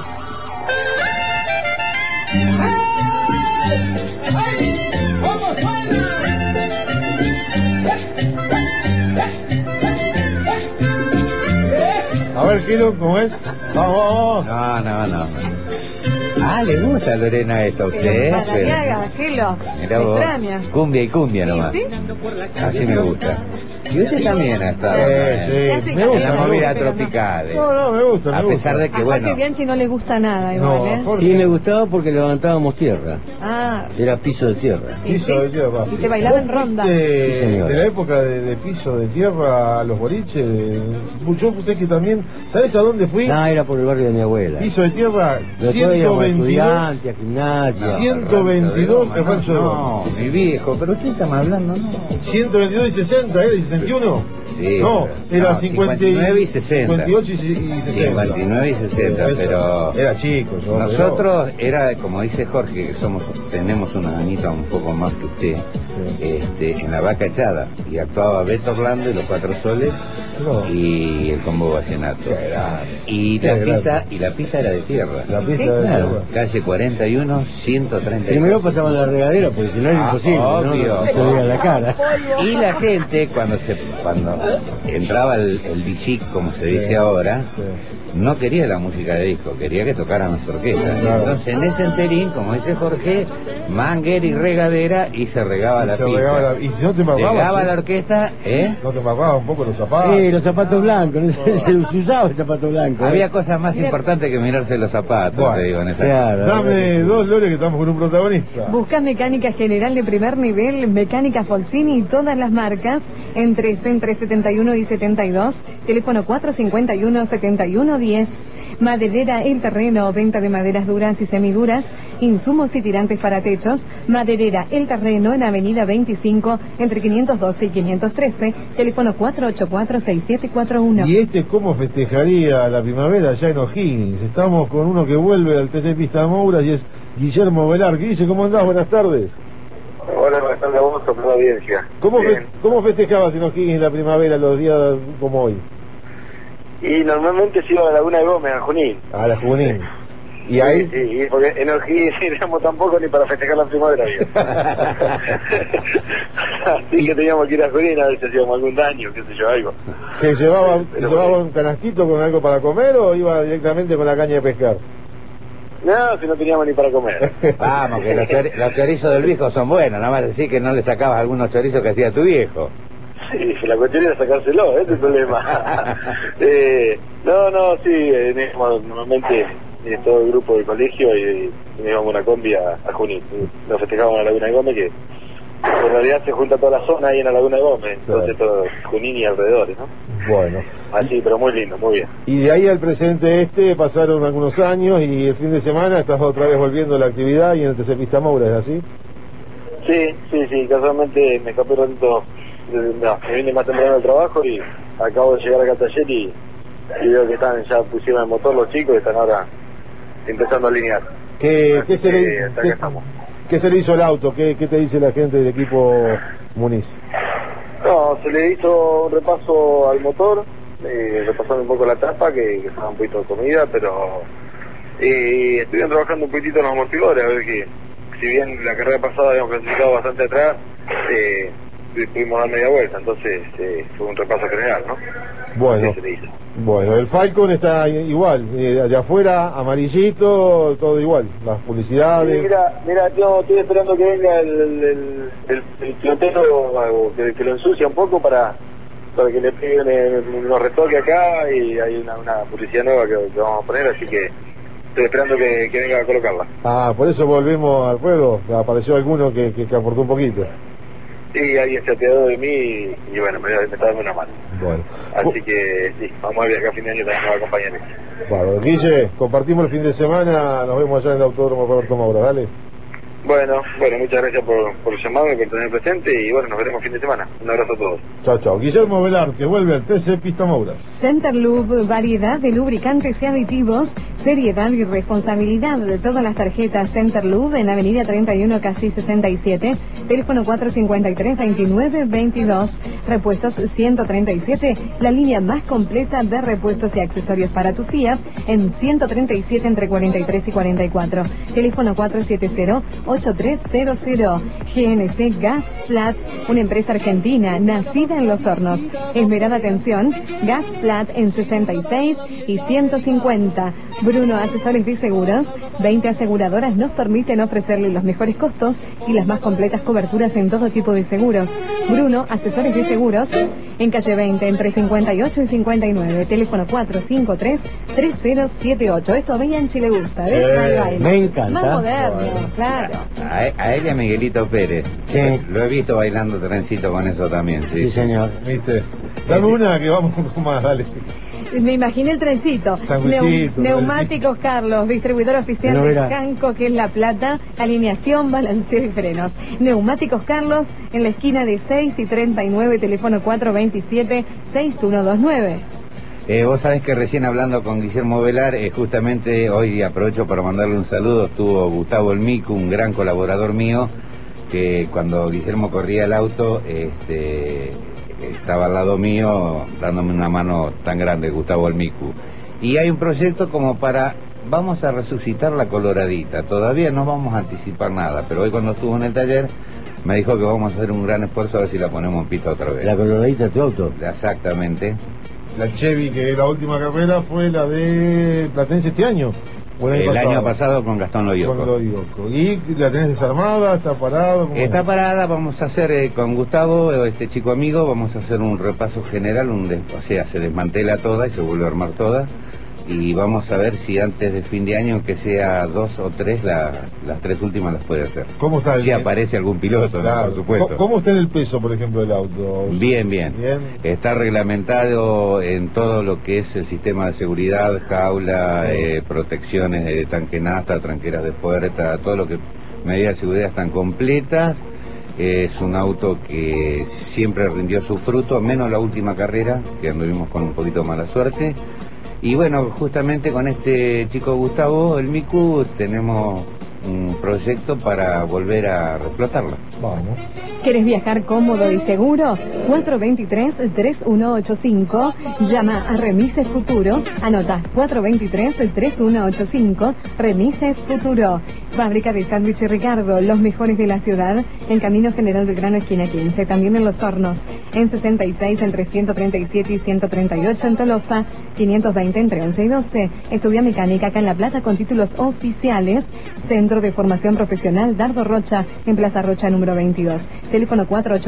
A ver, Kilo, ¿cómo es? Vamos. No. ¿le gusta a Lorena esto a usted? Madariaga, Gelo. Mirá vos, extraña. cumbia y cumbia nomás. ¿Sí? Así me gusta. Y usted también ha estado sí, en la movida tropical. No, me gusta. A pesar de que, A Jorge bueno... Bianchi no le gusta nada igual, ¿eh? Sí, me gustaba porque levantábamos tierra. Ah. Era piso de tierra. Piso de tierra. Y te bailaba en ronda. De la época de piso de tierra a los boliches. Yo usted que también... ¿Sabes a dónde fui? No, era por el barrio de mi abuela. Piso de tierra, Pero 122. Estudiante, a gimnasia. 122. No, mi viejo, pero ¿qué estamos hablando? No. 122 y 60, ¿era y 61? Sí, no, era 59 y 60. 58 y 60. 59 y 60, pero... Era chico. Nosotros, era como dice Jorge, que tenemos una añita un poco más que usted, en la Vaca Echada, y actuaba Beto Orlando y los Cuatro Soles, y el combo vallenato. Y la pista era de tierra. La pista de tierra. Calle 41, 130. Primero pasaban la regadera, porque si no era imposible, obvio. ¿no? Se veía la cara. Y la gente, cuando entraba el DJ, como se dice ahora, no quería la música de disco, quería que tocaran las orquestas. Entonces, en ese enterín, como dice Jorge, manguera y regadera, y se regaba la pista. Y si no te embarrabas, llegaba la orquesta, ¿no te embarrabas un poco los zapatos? Sí, los zapatos blancos, se usaba el zapato blanco. Había cosas más importantes que mirarse los zapatos, te digo, en esa Dame dos, Lore, que estamos con un protagonista. Buscas mecánica general de primer nivel, mecánica Folsini y todas las marcas, entre 71 y 72, teléfono 451-7110. Maderera El Terreno, venta de maderas duras y semiduras, insumos y tirantes para techos. Maderera El Terreno en Avenida 25, entre 512 y 513, teléfono 484-6741. ¿Y cómo festejaría la primavera allá en O'Higgins? Estamos con uno que vuelve al TC Pista Mouras y es Guillermo Velar. Guille, ¿cómo andás? Buenas tardes. Hola, buenas tardes a vos, por la audiencia. ¿Cómo festejabas en O'Higgins la primavera los días como hoy? Y normalmente se iba a la Laguna de Gómez, a Junín. A la Junín. ¿Y ahí? Sí, porque en O'Higgins éramos tampoco ni para festejar la primavera. Así que teníamos que ir a Junín a ver si hacíamos algún daño, qué sé yo, algo. ¿Se llevaba un canastito con algo para comer o iba directamente con la caña de pescar? No, si no teníamos ni para comer. Vamos, que los chorizos del viejo son buenos, nada más decir que no le sacabas algunos chorizos que hacía tu viejo. Sí, la cuestión era sacárselo, ese es el problema. Sí, normalmente todo el grupo del colegio y íbamos una combi a Junín. Nos festejábamos en la Laguna de Gómez, que en realidad se junta toda la zona ahí en la Laguna de Gómez, entonces todo Junín y alrededores, ¿no? Bueno. Así, pero muy lindo, muy bien. Y de ahí al presente pasaron algunos años y el fin de semana estás otra vez volviendo a la actividad y en el TC Pista Moura, ¿es así? Sí, casualmente me escapé un ratito. Me vine más temprano al trabajo y acabo de llegar acá al taller y veo que ya pusieron el motor los chicos y están ahora empezando a alinear. ¿Qué se le hizo al auto? ¿Qué te dice la gente del equipo Muniz? No, se le hizo un repaso al motor, repasando un poco la tapa, que estaba un poquito de comida, pero estuvieron trabajando un poquitito en los amortiguadores, a ver que si bien la carrera pasada habíamos clasificado bastante atrás, pudimos dar media vuelta, entonces fue un repaso general, ¿no? Bueno, el Falcon está igual, de afuera amarillito, todo igual, las publicidades. Sí, mira, yo estoy esperando que venga el pilotero, que lo ensucia un poco para que le peguen unos retoques acá y hay una publicidad nueva que vamos a poner, así que estoy esperando que venga a colocarla. Por eso volvemos al juego, apareció alguno que aportó un poquito. Sí, alguien se apiadó de mí y bueno, me está dando una mano. Bueno. Así que sí, vamos a ver que a fin de año también nos va a acompañar. Bueno, Guille, compartimos el fin de semana, nos vemos allá en el Autódromo Roberto Moura, dale. Bueno, muchas gracias por llamarme, por tener presente y bueno, nos veremos fin de semana. Un abrazo a todos. Chao. Guillermo Velar, que vuelve al TC Pista Mouras. Centerlube, variedad de lubricantes y aditivos, seriedad y responsabilidad de todas las tarjetas Centerlube en Avenida 31, casi 67, teléfono 453-2922, repuestos 137, la línea más completa de repuestos y accesorios para tu Fiat en 137 entre 43 y 44, teléfono 470-8300. GNC Gas Plat, una empresa argentina nacida en Los Hornos. Esmerada atención, Gas Plat en 66 y 150. Bruno, asesores de seguros. 20 aseguradoras nos permiten ofrecerle los mejores costos y las más completas coberturas en todo tipo de seguros. Bruno, asesores de seguros, en calle 20, entre 58 y 59. Teléfono 453-3078. Esto a Bianchi le gusta, ¿ves? Me encanta. Más moderno, claro. A él y a Miguelito Pérez. Sí. Lo he visto bailando trencito con eso también, sí. Sí, señor. ¿Viste? Dame una que vamos un poco más, dale. Me imaginé el trencito. Neumáticos Carlos, distribuidor oficial de Canco, que es La Plata, alineación, balanceo y frenos. Neumáticos Carlos, en la esquina de 6 y 39, teléfono 427-6129. Vos sabés que recién hablando con Guillermo Velar, justamente hoy aprovecho para mandarle un saludo, estuvo Gustavo El Micu, un gran colaborador mío, que cuando Guillermo corría el auto, estaba al lado mío dándome una mano tan grande, Gustavo El Micu. Y hay un proyecto como vamos a resucitar la coloradita, todavía no vamos a anticipar nada, pero hoy cuando estuvo en el taller me dijo que vamos a hacer un gran esfuerzo a ver si la ponemos en pista otra vez. ¿La coloradita de tu auto? Exactamente. La Chevy, que la última carrera fue la de Platense este año. El año pasado con Gastón Loyoco. ¿Y la tenés desarmada? ¿Está parada? Está parada, vamos a hacer con Gustavo, este chico amigo, vamos a hacer un repaso general, o sea, se desmantela toda y se vuelve a armar toda. Y vamos a ver si antes de fin de año, que sea 2 o 3, las 3 últimas las puede hacer. ¿Cómo está? Si aparece algún piloto, claro, por supuesto. ¿Cómo está en el peso, por ejemplo, del auto? Bien. Está reglamentado en todo lo que es el sistema de seguridad, jaula, protecciones de tanque nafta, tranqueras de puerta, todo lo que medidas de seguridad están completas. Es un auto que siempre rindió su fruto, menos la última carrera, que anduvimos con un poquito de mala suerte. Y bueno, justamente con este chico Gustavo, el Micu, tenemos un proyecto para volver a explotarla. Vamos. ¿Quieres viajar cómodo y seguro? 423-3185. Llama a Remises Futuro. Anota, 423-3185. Remises Futuro. Fábrica de sándwich Ricardo, los mejores de la ciudad, en Camino General Belgrano, esquina 15. También en Los Hornos, en 66, entre 137 y 138, en Tolosa, 520, entre 11 y 12. Estudia mecánica acá en La Plata con títulos oficiales. Centro de Formación Profesional Dardo Rocha, en Plaza Rocha número 22. Teléfono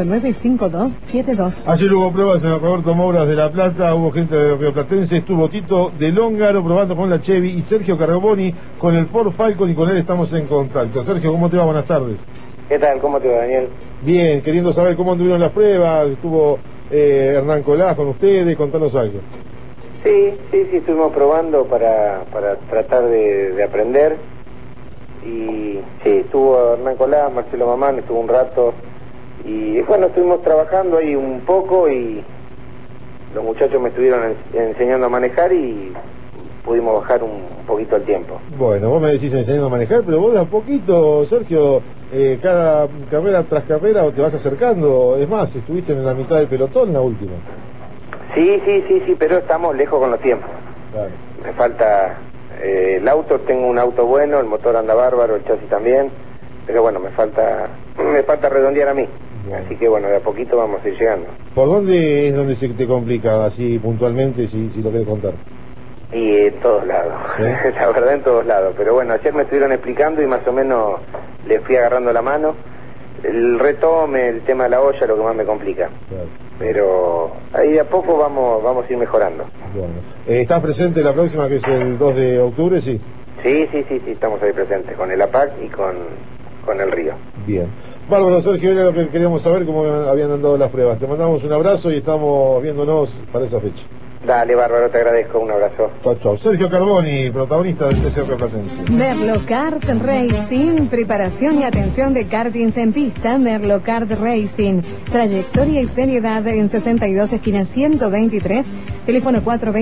489-5272. Ayer hubo pruebas en el Roberto Mouras de La Plata, hubo gente de Río Platense, estuvo Tito de Lóngaro probando con la Chevy y Sergio Carboni con el Ford Falcon, y con él estamos en contacto. Sergio, ¿cómo te va? Buenas tardes. ¿Qué tal? ¿Cómo te va, Daniel? Bien, queriendo saber cómo anduvieron las pruebas, estuvo Hernán Colás con ustedes, contanos algo. Sí, estuvimos probando para tratar de aprender. Y sí, estuvo Hernán Colás, Marcelo Mamán, estuvo un rato. Y bueno, estuvimos trabajando ahí un poco y los muchachos me estuvieron enseñando a manejar y pudimos bajar un poquito el tiempo. Bueno, vos me decís enseñando a manejar, pero vos de a poquito, Sergio, cada carrera tras carrera te vas acercando. Es más, estuviste en la mitad del pelotón la última. Sí, pero estamos lejos con los tiempos. Claro. Me falta el auto, tengo un auto bueno, el motor anda bárbaro, el chasis también, pero bueno, me falta redondear a mí. Bueno. Así que bueno, de a poquito vamos a ir llegando. ¿Por dónde es donde se te complica, así puntualmente, si lo querés contar? Y en todos lados, ¿sí? La verdad en todos lados, pero bueno, ayer me estuvieron explicando y más o menos le fui agarrando la mano. El retome, el tema de la olla, lo que más me complica. Claro. Pero ahí de a poco vamos a ir mejorando. Bueno. ¿Estás presente la próxima, que es el 2 de octubre, sí? Sí, estamos ahí presentes, con el APAC y con el Río. Bien. Bárbaro, Sergio, era lo que queríamos saber, cómo habían andado las pruebas. Te mandamos un abrazo y estamos viéndonos para esa fecha. Dale, Bárbaro, te agradezco, un abrazo. Chau. Sergio Carboni, protagonista del TCR Platense. Merlo Kart Racing, preparación y atención de kartings en pista. Merlo Kart Racing, trayectoria y seriedad en 62, esquina 123, teléfono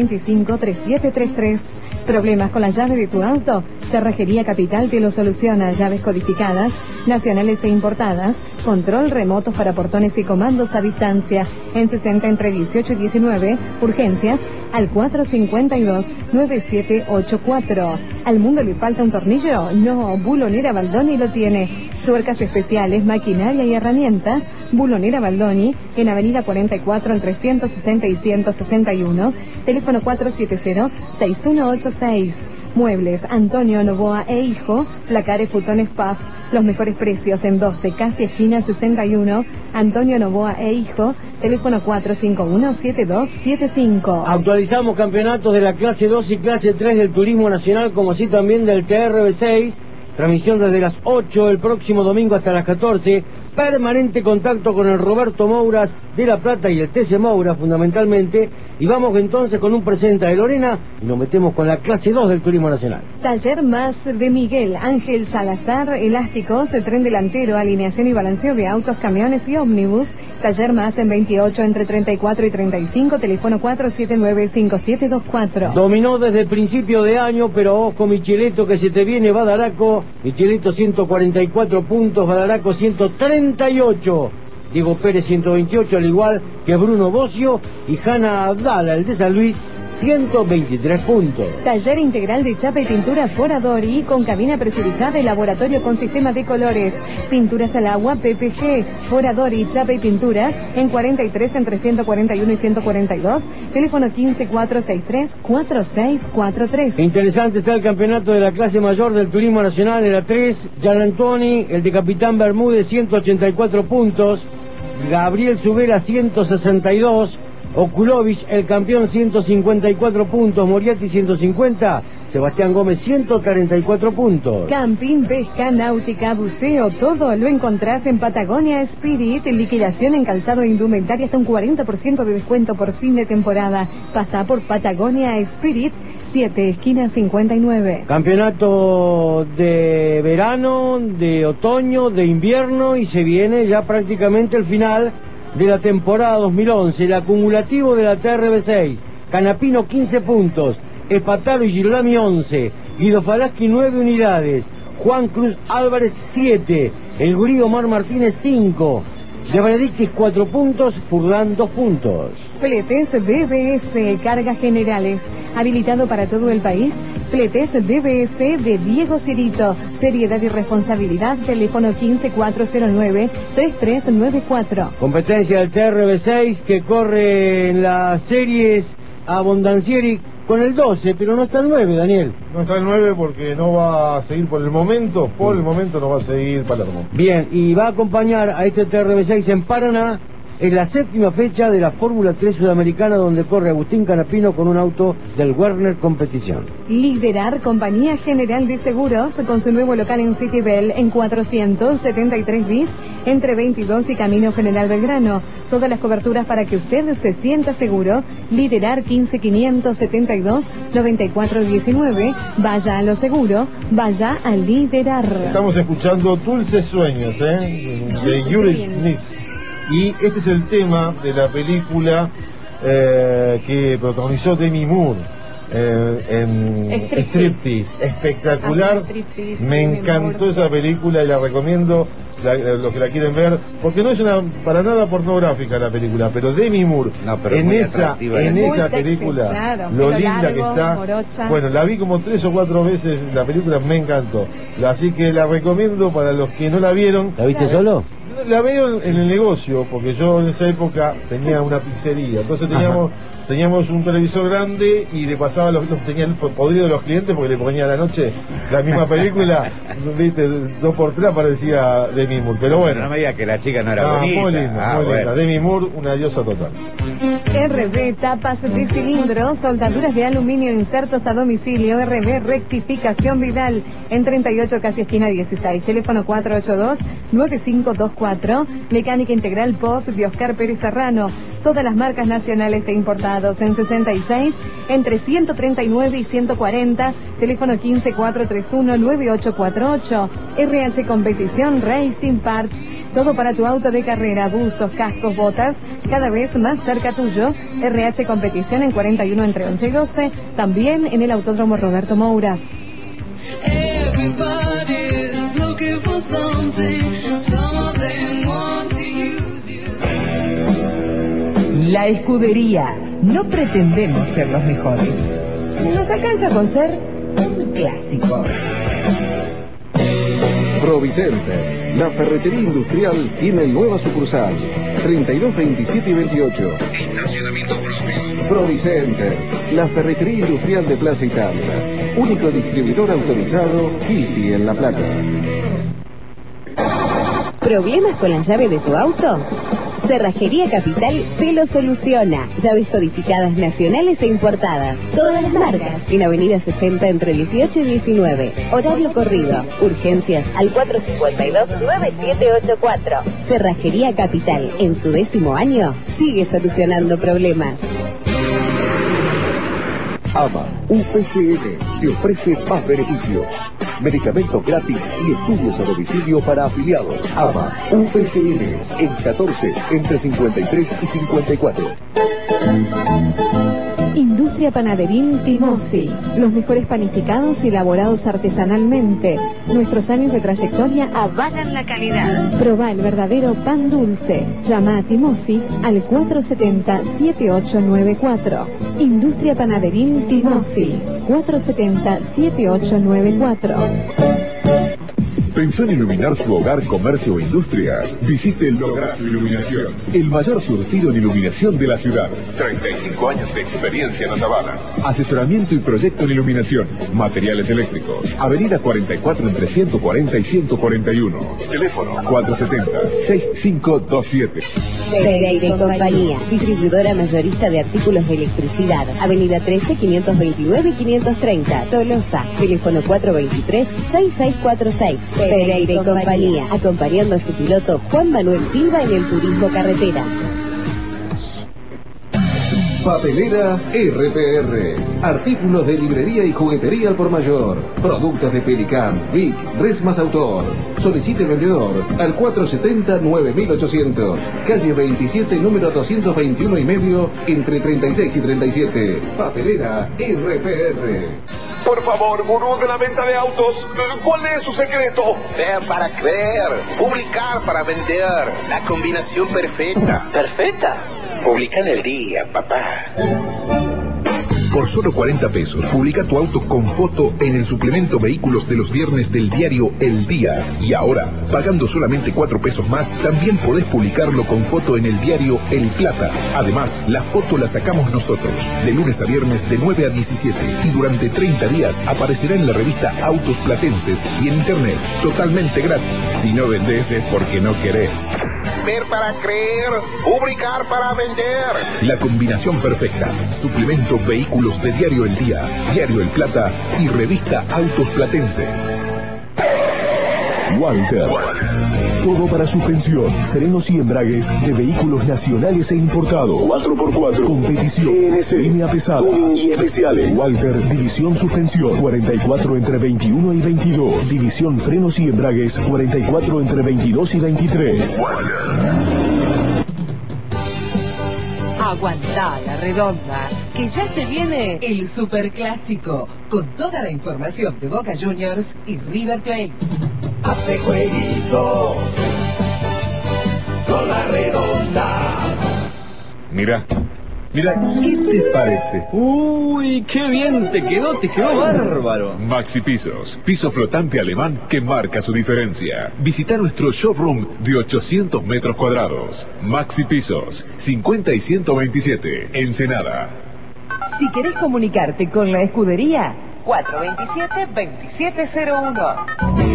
425-3733. ¿Problemas con la llave de tu auto? Cerrajería Capital te lo soluciona. Llaves codificadas, nacionales e importadas, control remoto para portones y comandos a distancia. En 60, entre 18 y 19, urgencias al 452-9784. ¿Al mundo le falta un tornillo? No, Bulonera Baldoni lo tiene. Tuercas especiales, maquinaria y herramientas. Bulonera Baldoni, en Avenida 44, entre 160 y 161. Teléfono 470-6186. Muebles Antonio Novoa e Hijo, Placares Futones Paf, los mejores precios en 12, casi esquina 61, Antonio Novoa e Hijo, teléfono 451-7275. Actualizamos campeonatos de la clase 2 y clase 3 del Turismo Nacional, como así también del TRB6. Transmisión desde las 8 el próximo domingo hasta las 14. Permanente contacto con el Roberto Mouras de La Plata y el TC Moura fundamentalmente. Y vamos entonces con un presenta de Lorena y nos metemos con la clase 2 del Turismo Nacional. Taller Más de Miguel Ángel Salazar, elásticos, tren delantero, alineación y balanceo de autos, camiones y ómnibus. Taller Más en 28 entre 34 y 35, teléfono 479-5724. Dominó desde el principio de año, pero ojo Micheleto que se te viene Badaraco. Micheleto 144 puntos, Badaraco 138. Diego Pérez 128, al igual que Bruno Bocio y Hanna Abdala, el de San Luis, 123 puntos. Taller integral de chapa y pintura Foradori con cabina presurizada y laboratorio con sistema de colores. Pinturas al agua PPG, Foradori, chapa y pintura en 43 entre 141 y 142. Teléfono 15-463-4643. Interesante está el campeonato de la clase mayor del Turismo Nacional en la 3. Gian Antoni, el de Capitán Bermúdez, 184 puntos. Gabriel Subera, 162. Okulovich, el campeón, 154 puntos. Moriarty, 150. Sebastián Gómez, 144 puntos. Camping, pesca, náutica, buceo, todo lo encontrás en Patagonia Spirit. Liquidación en calzado e indumentaria hasta un 40% de descuento por fin de temporada. Pasa por Patagonia Spirit, 7, esquina 59. Campeonato de verano, de otoño, de invierno y se viene ya prácticamente el final de la temporada 2011, el acumulativo de la TRB6, Canapino 15 puntos, Espataro y Girolami 11, Guido Falaschi 9 unidades, Juan Cruz Álvarez 7, el Gurí Omar Martínez 5, de Benedictis 4 puntos, Furlan 2 puntos. Fletes DBS, cargas generales, habilitado para todo el país. Fletes DBS de Diego Cirito, seriedad y responsabilidad, teléfono 15-409-3394. Competencia del TRB6 que corre en las series Abondancieri con el 12, pero no está el 9, Daniel. No está el 9 porque no va a seguir por el momento no va a seguir Palermo. Bien, y va a acompañar a este TRB6 en Paraná. Es la séptima fecha de la Fórmula 3 Sudamericana donde corre Agustín Canapino con un auto del Werner Competición. Liderar, Compañía General de Seguros, con su nuevo local en City Bell en 473 bis, entre 22 y Camino General Belgrano. Todas las coberturas para que usted se sienta seguro. Liderar 15-572-9419. Vaya a lo seguro, vaya a liderar. Estamos escuchando Dulces Sueños, de Yuri Nis. Y este es el tema de la película que protagonizó Demi Moore en Striptease. Espectacular. Me encantó esa película y la recomiendo los que la quieren ver, porque no es para nada pornográfica la película, pero Demi Moore en esa película, claro, lo linda largo, que está, morocha. Bueno, la vi como 3 o 4 veces, la película me encantó, así que la recomiendo para los que no la vieron. ¿La viste solo? La veo en el negocio, porque yo en esa época tenía una pizzería, entonces teníamos un televisor grande y le pasaba tenía el podrido de los clientes porque le ponía a la noche la misma película, viste, 2x3 aparecía Demi Moore, pero bueno. No me digas que la chica no era bonita. Muy linda, muy linda. Demi Moore, una diosa total. RB, tapas de cilindro, soldaduras de aluminio, insertos a domicilio. RB, rectificación Vidal, en 38 casi esquina 16, teléfono 482-9524. Mecánica integral Post de Oscar Pérez Serrano, todas las marcas nacionales e importados, en 66 entre 139 y 140, teléfono 15-431-9848. RH Competición Racing Parts, todo para tu auto de carrera, buzos, cascos, botas, cada vez más cerca tuyo. RH Competición en 41 entre 11 y 12, también en el Autódromo Roberto Mouras. La Escudería. No pretendemos ser los mejores. Nos alcanza con ser un clásico. Provicenter, la ferretería industrial tiene nueva sucursal, 32, 27 y 28. Estacionamiento propio. Provicenter, la ferretería industrial de Plaza Italia. único distribuidor autorizado Hilti en La Plata. ¿Problemas con la llave de tu auto? Cerrajería Capital te lo soluciona. Llaves codificadas nacionales e importadas. Todas las marcas. En Avenida 60 entre 18 y 19. Horario corrido. Urgencias al 452-9784. Cerrajería Capital. En su 10º año, sigue solucionando problemas. AMA UPCN te ofrece más beneficios. Medicamentos gratis y estudios a domicilio para afiliados. AMA UPCN en 14 entre 53 y 54. Industria Panaderil Timossi. Los mejores panificados elaborados artesanalmente. Nuestros años de trayectoria avalan la calidad. Probá el verdadero pan dulce. Llama a Timossi al 470-7894. Industria Panaderil Timossi. 470-7894. ¿Pensó en iluminar su hogar, comercio o industria? Visite Lograzo Iluminación, el mayor surtido en iluminación de la ciudad. 35 años de experiencia en Atabala. Asesoramiento y proyecto en iluminación. Materiales eléctricos. Avenida 44 entre 140 y 141. Teléfono 470-6527. Pereira y Compañía, distribuidora mayorista de artículos de electricidad. Avenida 13, 529 y 530. Tolosa. Teléfono 423-6646. Pereira y Compañía, acompañando a su piloto Juan Manuel Silva en el turismo carretera. Papelera RPR. Artículos de librería y juguetería al por mayor. Productos de Pelican, Vic, Resmas Autor. Solicite vendedor al 470-9800. Calle 27, número 221 y medio, entre 36 y 37. Papelera RPR. Por favor, gurú de la venta de autos, ¿cuál es su secreto? Ver para creer, publicar para vender, la combinación perfecta. ¿Perfecta? Publica en el día, papá. Por solo 40 pesos, publica tu auto con foto en el suplemento Vehículos de los viernes del diario El Día. Y ahora, pagando solamente 4 pesos más, también podés publicarlo con foto en el diario El Plata. Además, la foto la sacamos nosotros, de lunes a viernes de 9 a 17. Y durante 30 días aparecerá en la revista Autos Platenses y en internet, totalmente gratis. Si no vendés es porque no querés. Ver para creer, publicar para vender. La combinación perfecta. Suplemento Vehículos de Diario El Día, Diario El Plata y revista Autos Platenses. Walter. Todo para suspensión, frenos y embragues de vehículos nacionales e importados. 4x4, competición, línea pesada, tuning y especiales. Walter, división suspensión, 44 entre 21 y 22. División frenos y embragues, 44 entre 22 y 23. Aguantá la redonda, que ya se viene el Superclásico, con toda la información de Boca Juniors y River Plate. Hace jueguito con la redonda. Mira, ¿qué te parece? Uy, qué bien te quedó bárbaro. Maxi Pisos, piso flotante alemán que marca su diferencia. Visita nuestro showroom de 800 metros cuadrados. Maxi Pisos, 50 y 127, Ensenada. Si querés comunicarte con la escudería, 427-2701.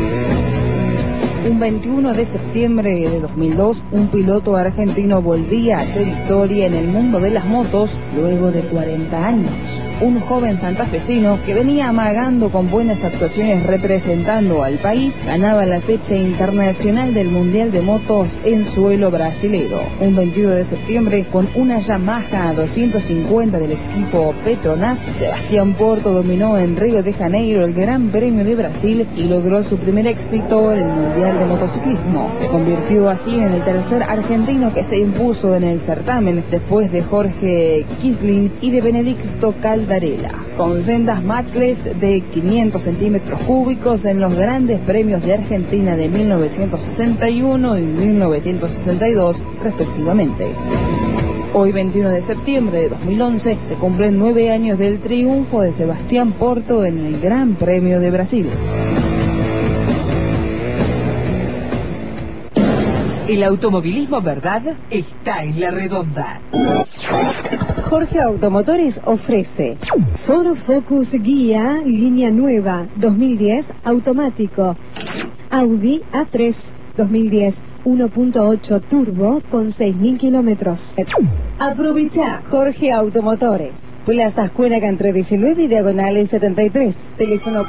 Un 21 de septiembre de 2002, un piloto argentino volvía a hacer historia en el mundo de las motos luego de 40 años. Un joven santafesino que venía amagando con buenas actuaciones representando al país, ganaba la fecha internacional del Mundial de Motos en suelo brasilero. Un 21 de septiembre, con una Yamaha 250 del equipo Petronas, Sebastián Porto dominó en Río de Janeiro el Gran Premio de Brasil y logró su primer éxito en el Mundial de Motociclismo. Se convirtió así en el tercer argentino que se impuso en el certamen, después de Jorge Kisling y de Benedicto Caldarella, con sendas maxles de 500 centímetros cúbicos en los grandes premios de Argentina de 1961 y 1962, respectivamente. Hoy, 21 de septiembre de 2011, se cumplen 9 años del triunfo de Sebastián Porto en el Gran Premio de Brasil. El automovilismo verdad está en La Redonda. Jorge Automotores ofrece Ford Focus Guía, línea nueva, 2010, automático. Audi A3, 2010, 1.8 turbo con 6.000 kilómetros. Aprovecha Jorge Automotores. Plaza Ascuénaga entre 19 y diagonales 73. Teléfono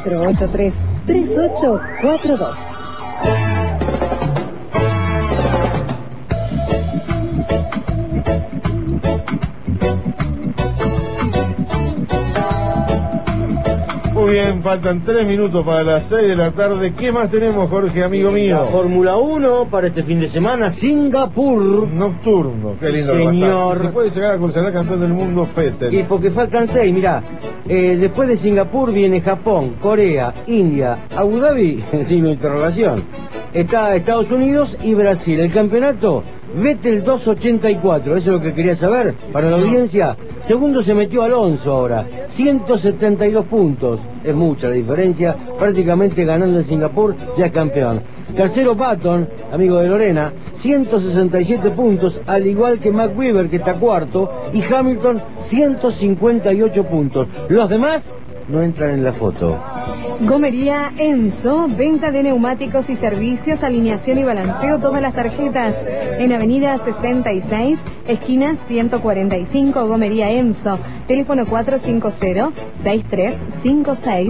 483-3842. Muy bien, faltan 3 minutos para las 6 de la tarde. ¿Qué más tenemos, Jorge, amigo mío? La Fórmula 1 para este fin de semana, Singapur. Nocturno, qué lindo. Señor. Se puede llegar a considerar campeón del mundo Vettel. Y porque faltan 6, mirá. Después de Singapur viene Japón, Corea, India, Abu Dhabi, signo de interrogación. Está Estados Unidos y Brasil. El campeonato, Vettel 284, eso es lo que quería saber para la audiencia. Segundo se metió Alonso ahora, 172 puntos, es mucha la diferencia, prácticamente ganando en Singapur, ya es campeón. Tercero Button, amigo de Lorena, 167 puntos, al igual que Mac Webber, que está cuarto, y Hamilton, 158 puntos. Los demás no entran en la foto. Gomería Enzo, venta de neumáticos y servicios, alineación y balanceo, todas las tarjetas. En Avenida 66, esquina 145, Gomería Enzo. Teléfono 450-6356.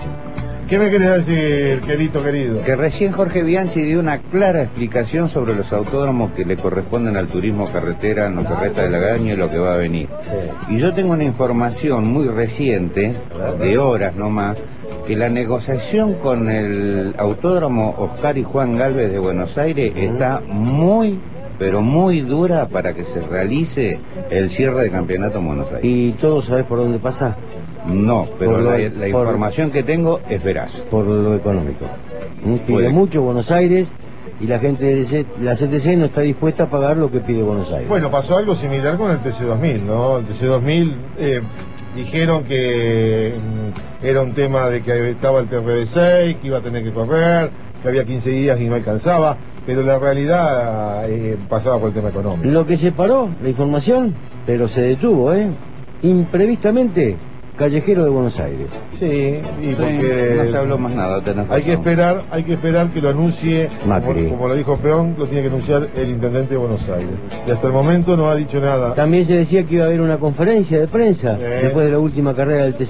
¿Qué me querés decir, querido? Que recién Jorge Bianchi dio una clara explicación sobre los autódromos que le corresponden al turismo carretera en lo que resta del año y lo que va a venir. Sí. Y yo tengo una información muy reciente, de horas nomás, que la negociación con el autódromo Oscar y Juan Gálvez de Buenos Aires está muy, pero muy dura para que se realice el cierre de campeonato en Buenos Aires. ¿Y todos sabés por dónde pasa? No, pero la información que tengo es veraz. Por lo económico. Pide mucho Buenos Aires y la gente de la CTC no está dispuesta a pagar lo que pide Buenos Aires. Bueno, pasó algo similar con el TC2000, ¿no? El TC2000 dijeron que era un tema de que estaba el TRB6, que iba a tener que correr, que había 15 días y no alcanzaba, pero la realidad pasaba por el tema económico. Lo que se paró, la información, pero se detuvo, imprevistamente. Callejero de Buenos Aires. Sí, y porque no se habló más nada. Hay que esperar que lo anuncie Macri. Como lo dijo Peón, lo tiene que anunciar el intendente de Buenos Aires. Y hasta el momento no ha dicho nada. También se decía que iba a haber una conferencia de prensa después de la última carrera del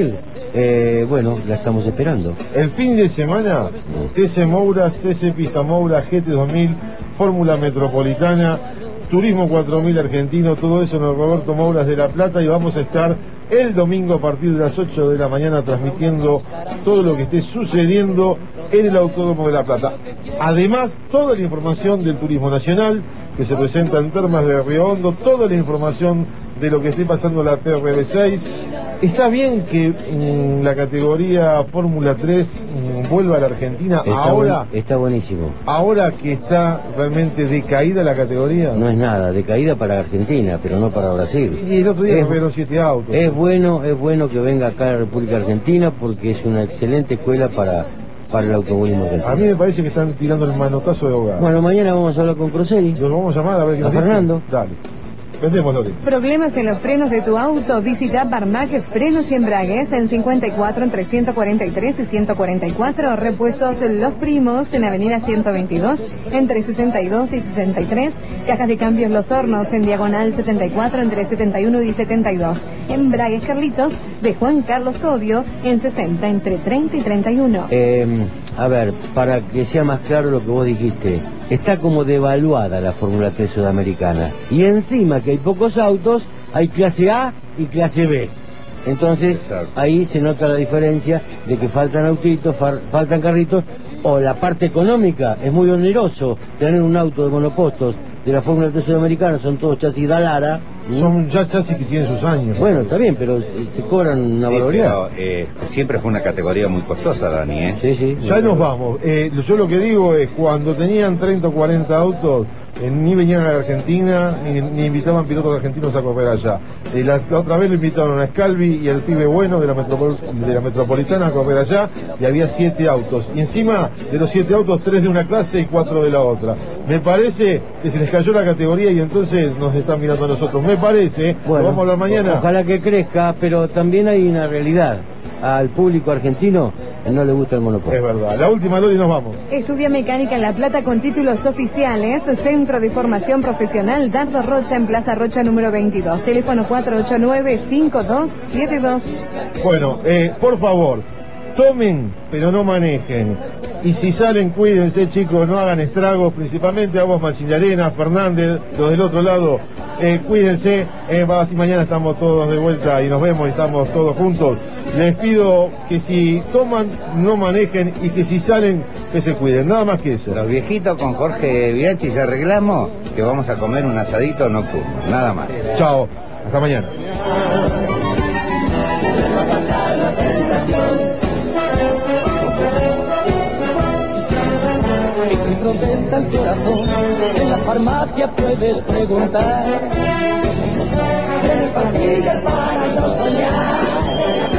TC2000. Bueno, la estamos esperando. El fin de semana, TC Moura, TC Pista Moura, GT2000, Fórmula Metropolitana, Turismo 4000 argentino, todo eso en el Roberto Mouras de La Plata, y vamos a estar el domingo a partir de las 8 de la mañana transmitiendo todo lo que esté sucediendo en el Autódromo de La Plata. Además, toda la información del turismo nacional que se presenta en Termas de Río Hondo, toda la información de lo que esté pasando en la TRB6. Está bien que la categoría Fórmula 3 vuelva a la Argentina ahora. Está buenísimo. Ahora que está realmente decaída la categoría. No es nada, decaída para Argentina, pero no para Brasil. Y el otro día fueron 7 autos. Es bueno que venga acá a la República Argentina porque es una excelente escuela para el automovilismo argentino. A mí me parece que están tirando el manotazo de ahogado. Bueno, mañana vamos a hablar con Crosselli. Los vamos a llamar a ver qué nos Fernando. Dice. Dale. Vendemos, Lori. Problemas en los frenos de tu auto. Visita Barmac Frenos y Embragues en 54 entre 143 y 144. Repuestos Los Primos en Avenida 122 entre 62 y 63. Cajas de cambios Los Hornos en diagonal 74 entre 71 y 72. Embragues Carlitos de Juan Carlos Tobio en 60 entre 30 y 31. A ver, para que sea más claro lo que vos dijiste, está como devaluada la Fórmula 3 sudamericana. Y encima que hay pocos autos, hay clase A y clase B. Entonces, ahí se nota la diferencia de que faltan autitos, faltan carritos, o la parte económica. Es muy oneroso tener un auto de monopostos de la Fórmula 3 sudamericana, son todos chasis Dallara, Son ya sí que tienen sus años. Bueno, está bien, pero te cobran una barbaridad. Pero siempre fue una categoría muy costosa, Dani, ¿eh? Sí. Ya nos vamos. Yo lo que digo es, cuando tenían 30 o 40 autos, ni venían a la Argentina, ni invitaban pilotos argentinos a correr allá. La otra vez lo invitaron a Scalvi y al pibe bueno de la Metropolitana a correr allá, y había 7 autos. Y encima de los 7 autos, 3 de una clase y 4 de la otra. Me parece que se les cayó la categoría y entonces nos están mirando a nosotros. Me parece, bueno, lo vamos a hablar mañana. Ojalá que crezca, pero también hay una realidad. Al público argentino no le gusta el monopolio. Es verdad. La última, Loli, nos vamos. Estudia mecánica en La Plata con títulos oficiales. Centro de Formación Profesional Dardo Rocha en Plaza Rocha número 22. Teléfono 489-5272. Bueno, por favor, tomen, pero no manejen. Y si salen, cuídense, chicos, no hagan estragos, principalmente a vos, Machinarena, Fernández, los del otro lado. Cuídense, así mañana estamos todos de vuelta y nos vemos y estamos todos juntos. Les pido que si toman, no manejen, y que si salen, que se cuiden, nada más que eso. Los viejitos con Jorge Bianchi ya arreglamos que vamos a comer un asadito nocturno, nada más. Chao, hasta mañana. Y si protesta el corazón, en la farmacia puedes preguntar. Tiene pastillas para no soñar.